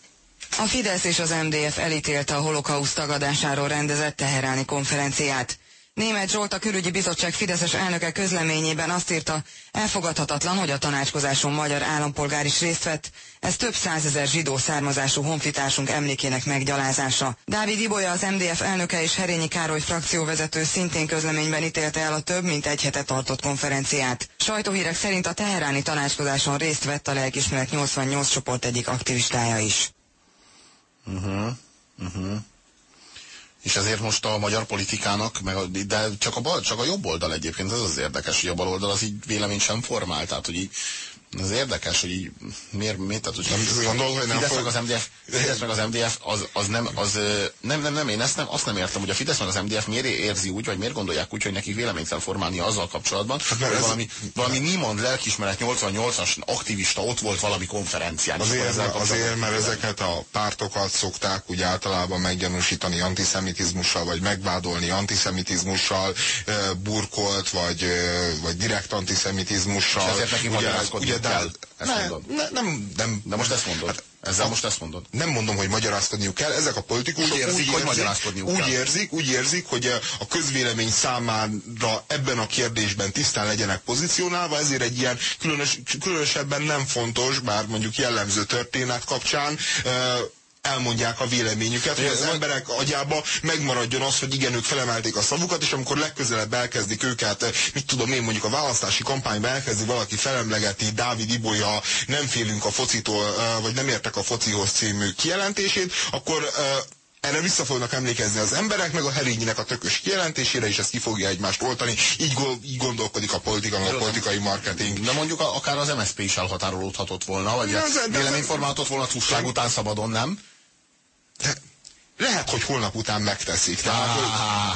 A Fidesz és az em dé ef elítélte a holokauszt tagadásáról rendezett teheráni konferenciát. Németh Zsolt, a Külügyi Bizottság fideszes elnöke közleményében azt írta, elfogadhatatlan, hogy a tanácskozáson magyar állampolgár is részt vett. Ez több százezer zsidó származású honfitársunk emlékének meggyalázása. Dávid Ibolya, az em dé ef elnöke és Herényi Károly frakcióvezető szintén közleményben ítélte el a több mint egy hete tartott konferenciát. Sajtóhírek szerint a teheráni tanácskozáson részt vett a Lelkiismeret nyolcvannyolc csoport egyik aktivistája is. Uh-huh. Uh-huh. És ezért most a magyar politikának, meg a, de csak a, bal, csak a jobb oldal egyébként, ez az érdekes, hogy a bal oldal az így véleményt sem formál, tehát hogy így, az érdekes, hogy így, miért, miért, tehát hogy nem gondol, hogy nem Fidesz fog... meg az em dé ef, Fidesz meg az em dé ef, az, az nem, az, nem, nem, nem, én ezt nem, azt nem értem, hogy a Fidesz meg az em dé ef miért érzi úgy, vagy miért gondolják úgy, hogy nekik véleményt kell formálnia azzal kapcsolatban, hát, hogy ez valami, valami Niemond Lelkiismeret nyolcvannyolcas aktivista ott volt valami konferencián. Azért, azért, mert ezeket a pártokat szokták úgy általában meggyanúsítani antiszemitizmussal, vagy megvádolni antiszemitizmussal, burkolt, vagy, vagy direkt antiszemitizmussal. És ezért neki magyarázkodni kell. Ezt ne, mondod. Ne, nem, nem, de most ezt mondod. Hát, ezzel a, most ezt mondod. Nem mondom, hogy magyarázkodniuk kell. Ezek a politikusok úgy érzik, úgy hogy magyarázkodniuk úgy kell. érzik, úgy érzik, hogy a közvélemény számára ebben a kérdésben tisztán legyenek pozícionálva, ezért egy ilyen különös, különösebben nem fontos, bár mondjuk jellemző történet kapcsán elmondják a véleményüket, hogy az emberek agyába megmaradjon az, hogy igen, ők felemelték a szavukat, és amikor legközelebb elkezdik őket, mit tudom én, mondjuk a választási kampányban elkezdi valaki felemlegetni Dávid Ibolya nem félünk a focitól, vagy nem értek a focihoz című kijelentését, akkor erre vissza fognak emlékezni az emberek, meg a Herényinek a tökös kijelentésére, és ezt ki fogja egymást oltani. Így, így gondolkodik a politika, a politikai marketing. De mondjuk a, akár az em es zé pé is elhatárolódhatott volna, vagy véleményformálhatott volna túlság után szabadon, nem? De lehet, hogy holnap után megteszik. Tehát, hogy...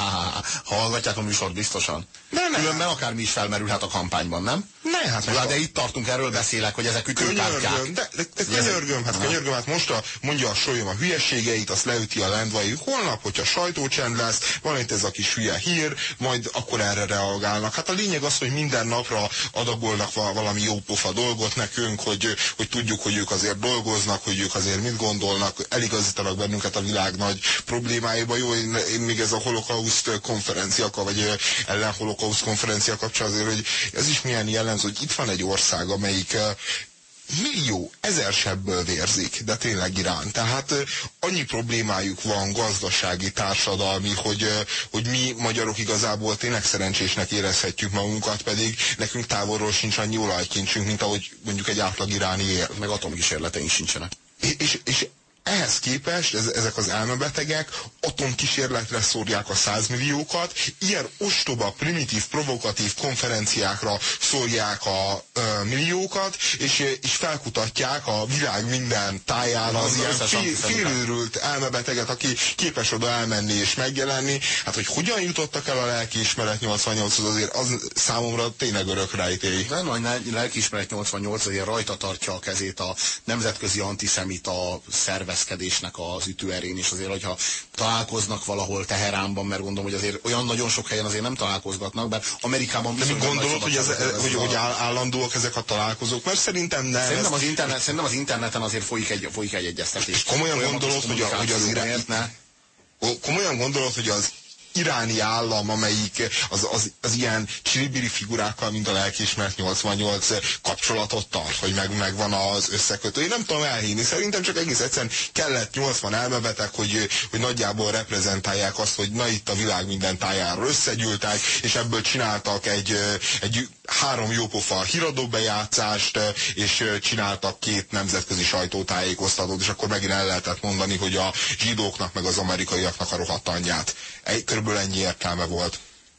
Ha hallgatják a műsort biztosan. De nem. Különben akár mi is felmerülhet a kampányban, nem? Ne, hát de, de itt tartunk, erről beszélek, hogy ezek ütőkártyák. De, de, de könyörgöm, hát könyörgöm, hát most a, mondja a Sólyom a hülyeségeit, azt leüti a lendvai. Holnap, hogyha sajtócsend lesz, van itt ez a kis hülye hír, majd akkor erre reagálnak. Hát a lényeg az, hogy minden napra adagolnak valami jópofa dolgot nekünk, hogy, hogy tudjuk, hogy ők azért dolgoznak, hogy ők azért mit gondolnak, eligazítanak bennünket a világ nagy problémáiba. Jó, én, én még ez a holokauszt konferencia, vagy ellen holokauszt konferencia kapcsán azért, hogy ez is milyen jellemző, hogy itt van egy ország, amelyik millió, ezer sebből vérzik, de tényleg Irán. Tehát annyi problémájuk van, gazdasági, társadalmi, hogy, hogy mi magyarok igazából tényleg szerencsésnek érezhetjük magunkat, pedig nekünk távolról sincs annyi olajkincsünk, mint ahogy mondjuk egy átlag iráni él. Meg atomkísérleteink sincsenek. És, és, és ehhez képest ez, ezek az elmebetegek atomkísérletre szórják a százmilliókat, ilyen ostoba, primitív, provokatív konferenciákra szórják a ö, milliókat, és, és felkutatják a világ minden táján az, az ilyen fél, félőrült elmebeteget, aki képes oda elmenni és megjelenni. Hát, hogy hogyan jutottak el a Lelkiismeret nyolcvannyolchoz, azért az számomra tényleg örök rejtély. De nagy Lelkiismeret nyolcvannyolc azért rajta tartja a kezét a nemzetközi antiszemita szervezet szervezkedésnek az ütőerén, és azért, hogyha találkoznak valahol Teheránban, mert gondolom, hogy azért olyan nagyon sok helyen azért nem találkozgatnak, bár Amerikában viszont... De mi gondolod, hogy, ez, ez hogy, a... hogy állandóak ezek a találkozók? Mert szerintem nem. Szerintem az, internet, szerintem az interneten azért folyik egy, folyik egy egyeztetés. És komolyan gondolod, hogy, a, hogy az irány... Komolyan gondolod, hogy az iráni állam, amelyik az, az, az ilyen csiribiri figurákkal, mint a lelkiismeret nyolcvannyolc kapcsolatot tart, hogy meg, megvan az összekötő. Én nem tudom elhinni, szerintem csak egész egyszerűen kellett nyolcvan elmebeteg, hogy, hogy nagyjából reprezentálják azt, hogy na itt a világ minden tájáról összegyűltek, és ebből csináltak egy, egy három jópofa híradóbejátszást, és csináltak két nemzetközi sajtótájékoztatót, és akkor megint el lehetett mondani, hogy a zsidóknak meg az amerikaiaknak a rohadt anyját. Körülbelül ennyi értelme volt.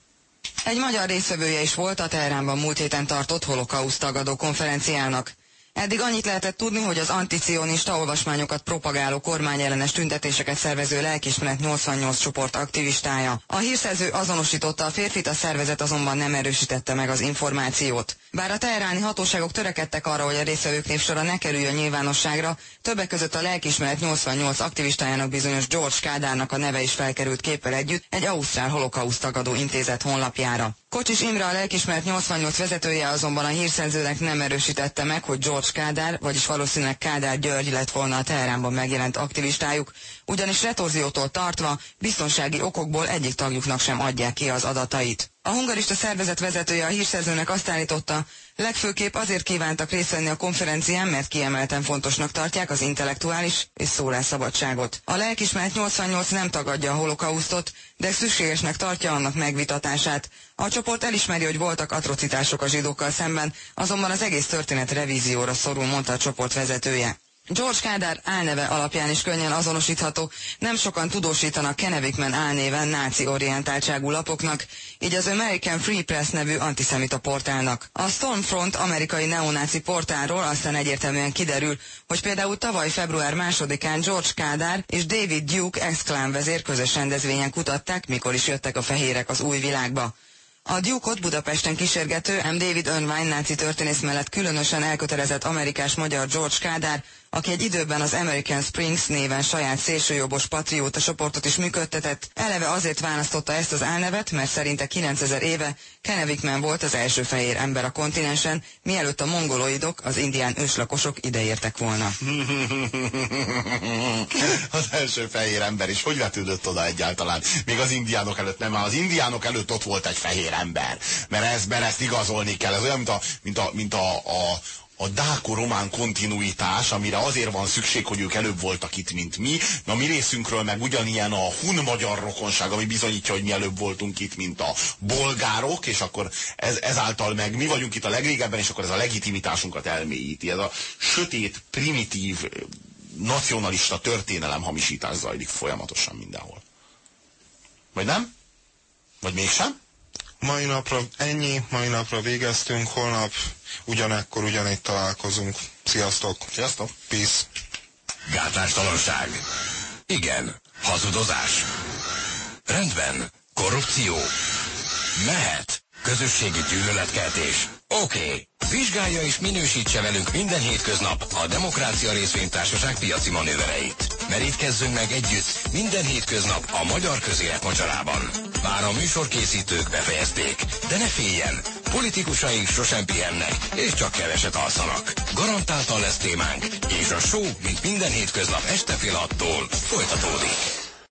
Egy magyar résztvevője is volt a Teheránban múlt héten tartott holokauszt tagadó konferenciának. Eddig annyit lehetett tudni, hogy az anticionista olvasmányokat propagáló kormányellenes tüntetéseket szervező lelkiismeret nyolcvannyolc csoport aktivistája. A hírszerző azonosította a férfit, a szervezet azonban nem erősítette meg az információt. Bár a teheráni hatóságok törekedtek arra, hogy a résztvevők névsora ne kerüljön nyilvánosságra, többek között a lelkiismeret nyolcvannyolc aktivistájának bizonyos George Kádárnak a neve is felkerült képpel együtt egy ausztrál holokauszt tagadó intézet honlapjára. Kocsis Imre, a lelkiismeret nyolcvannyolc vezetője azonban a hírszerzőnek nem erősítette meg, hogy George Kádár, vagyis valószínűleg Kádár György lett volna a Teheránban megjelent aktivistájuk, ugyanis retorziótól tartva biztonsági okokból egyik tagjuknak sem adják ki az adatait. A hungarista szervezet vezetője a hírszerzőnek azt állította, legfőképp azért kívántak részt venni a konferencián, mert kiemelten fontosnak tartják az intellektuális és szólásszabadságot. A lelkiismeret nyolcvannyolc nem tagadja a holokausztot, de szükségesnek tartja annak megvitatását. A csoport elismeri, hogy voltak atrocitások a zsidókkal szemben, azonban az egész történet revízióra szorul, mondta a csoport vezetője. George Kádár álneve alapján is könnyen azonosítható, nem sokan tudósítanak Kennewickman álnéven náci orientáltságú lapoknak, így az American Free Press nevű antiszemita portálnak. A Stormfront amerikai neonáci portálról aztán egyértelműen kiderül, hogy például tavaly február másodikán George Kádár és David Duke ex-klán vezér közös rendezvényen kutatták, mikor is jöttek a fehérek az új világba. A Duke-ot Budapesten kísérgető M. David Irvine náci történész mellett különösen elkötelezett amerikás-magyar George Kádár, aki egy időben az American Springs néven saját szélsőjobbos patrióta csoportot is működtetett, eleve azért választotta ezt az álnevet, mert szerinte kilencezer éve Kennewickman volt az első fehér ember a kontinensen, mielőtt a mongoloidok, az indián őslakosok ideértek volna. Az első fehér ember is hogy vetődött oda egyáltalán? Még az indiánok előtt nem, már az indiánok előtt ott volt egy fehér ember. Mert, ez, mert ezt igazolni kell. Ez olyan, mint a, mint a, mint a, a a dáko-román kontinuitás, amire azért van szükség, hogy ők előbb voltak itt, mint mi. Na mi részünkről meg ugyanilyen a hun-magyar rokonság, ami bizonyítja, hogy mi előbb voltunk itt, mint a bolgárok, és akkor ez, ezáltal meg mi vagyunk itt a legrégebben, és akkor ez a legitimitásunkat elmélyíti. Ez a sötét, primitív, nacionalista történelem hamisítás zajlik folyamatosan mindenhol. Vagy nem? Vagy mégsem? Mai napra ennyi, mai napra végeztünk, holnap ugyanekkor, ugyanitt találkozunk. Sziasztok! Sziasztok! Peace! Gátlástalanság. Igen. Hazudozás. Rendben. Korrupció. Mehet. Közösségi gyűlöletkeltés. Oké. Okay. Vizsgálja és minősítse velünk minden hétköznap a Demokrácia Részvénytársaság piaci manővereit. Merítkezzünk meg együtt minden hétköznap a magyar közélet mocsarában. Bár a műsorkészítők befejezték, de ne féljen, politikusaink sosem pihennek, és csak keveset alszanak. Garantáltan lesz témánk, és a show, mint minden hétköznap este fél hattól folytatódik.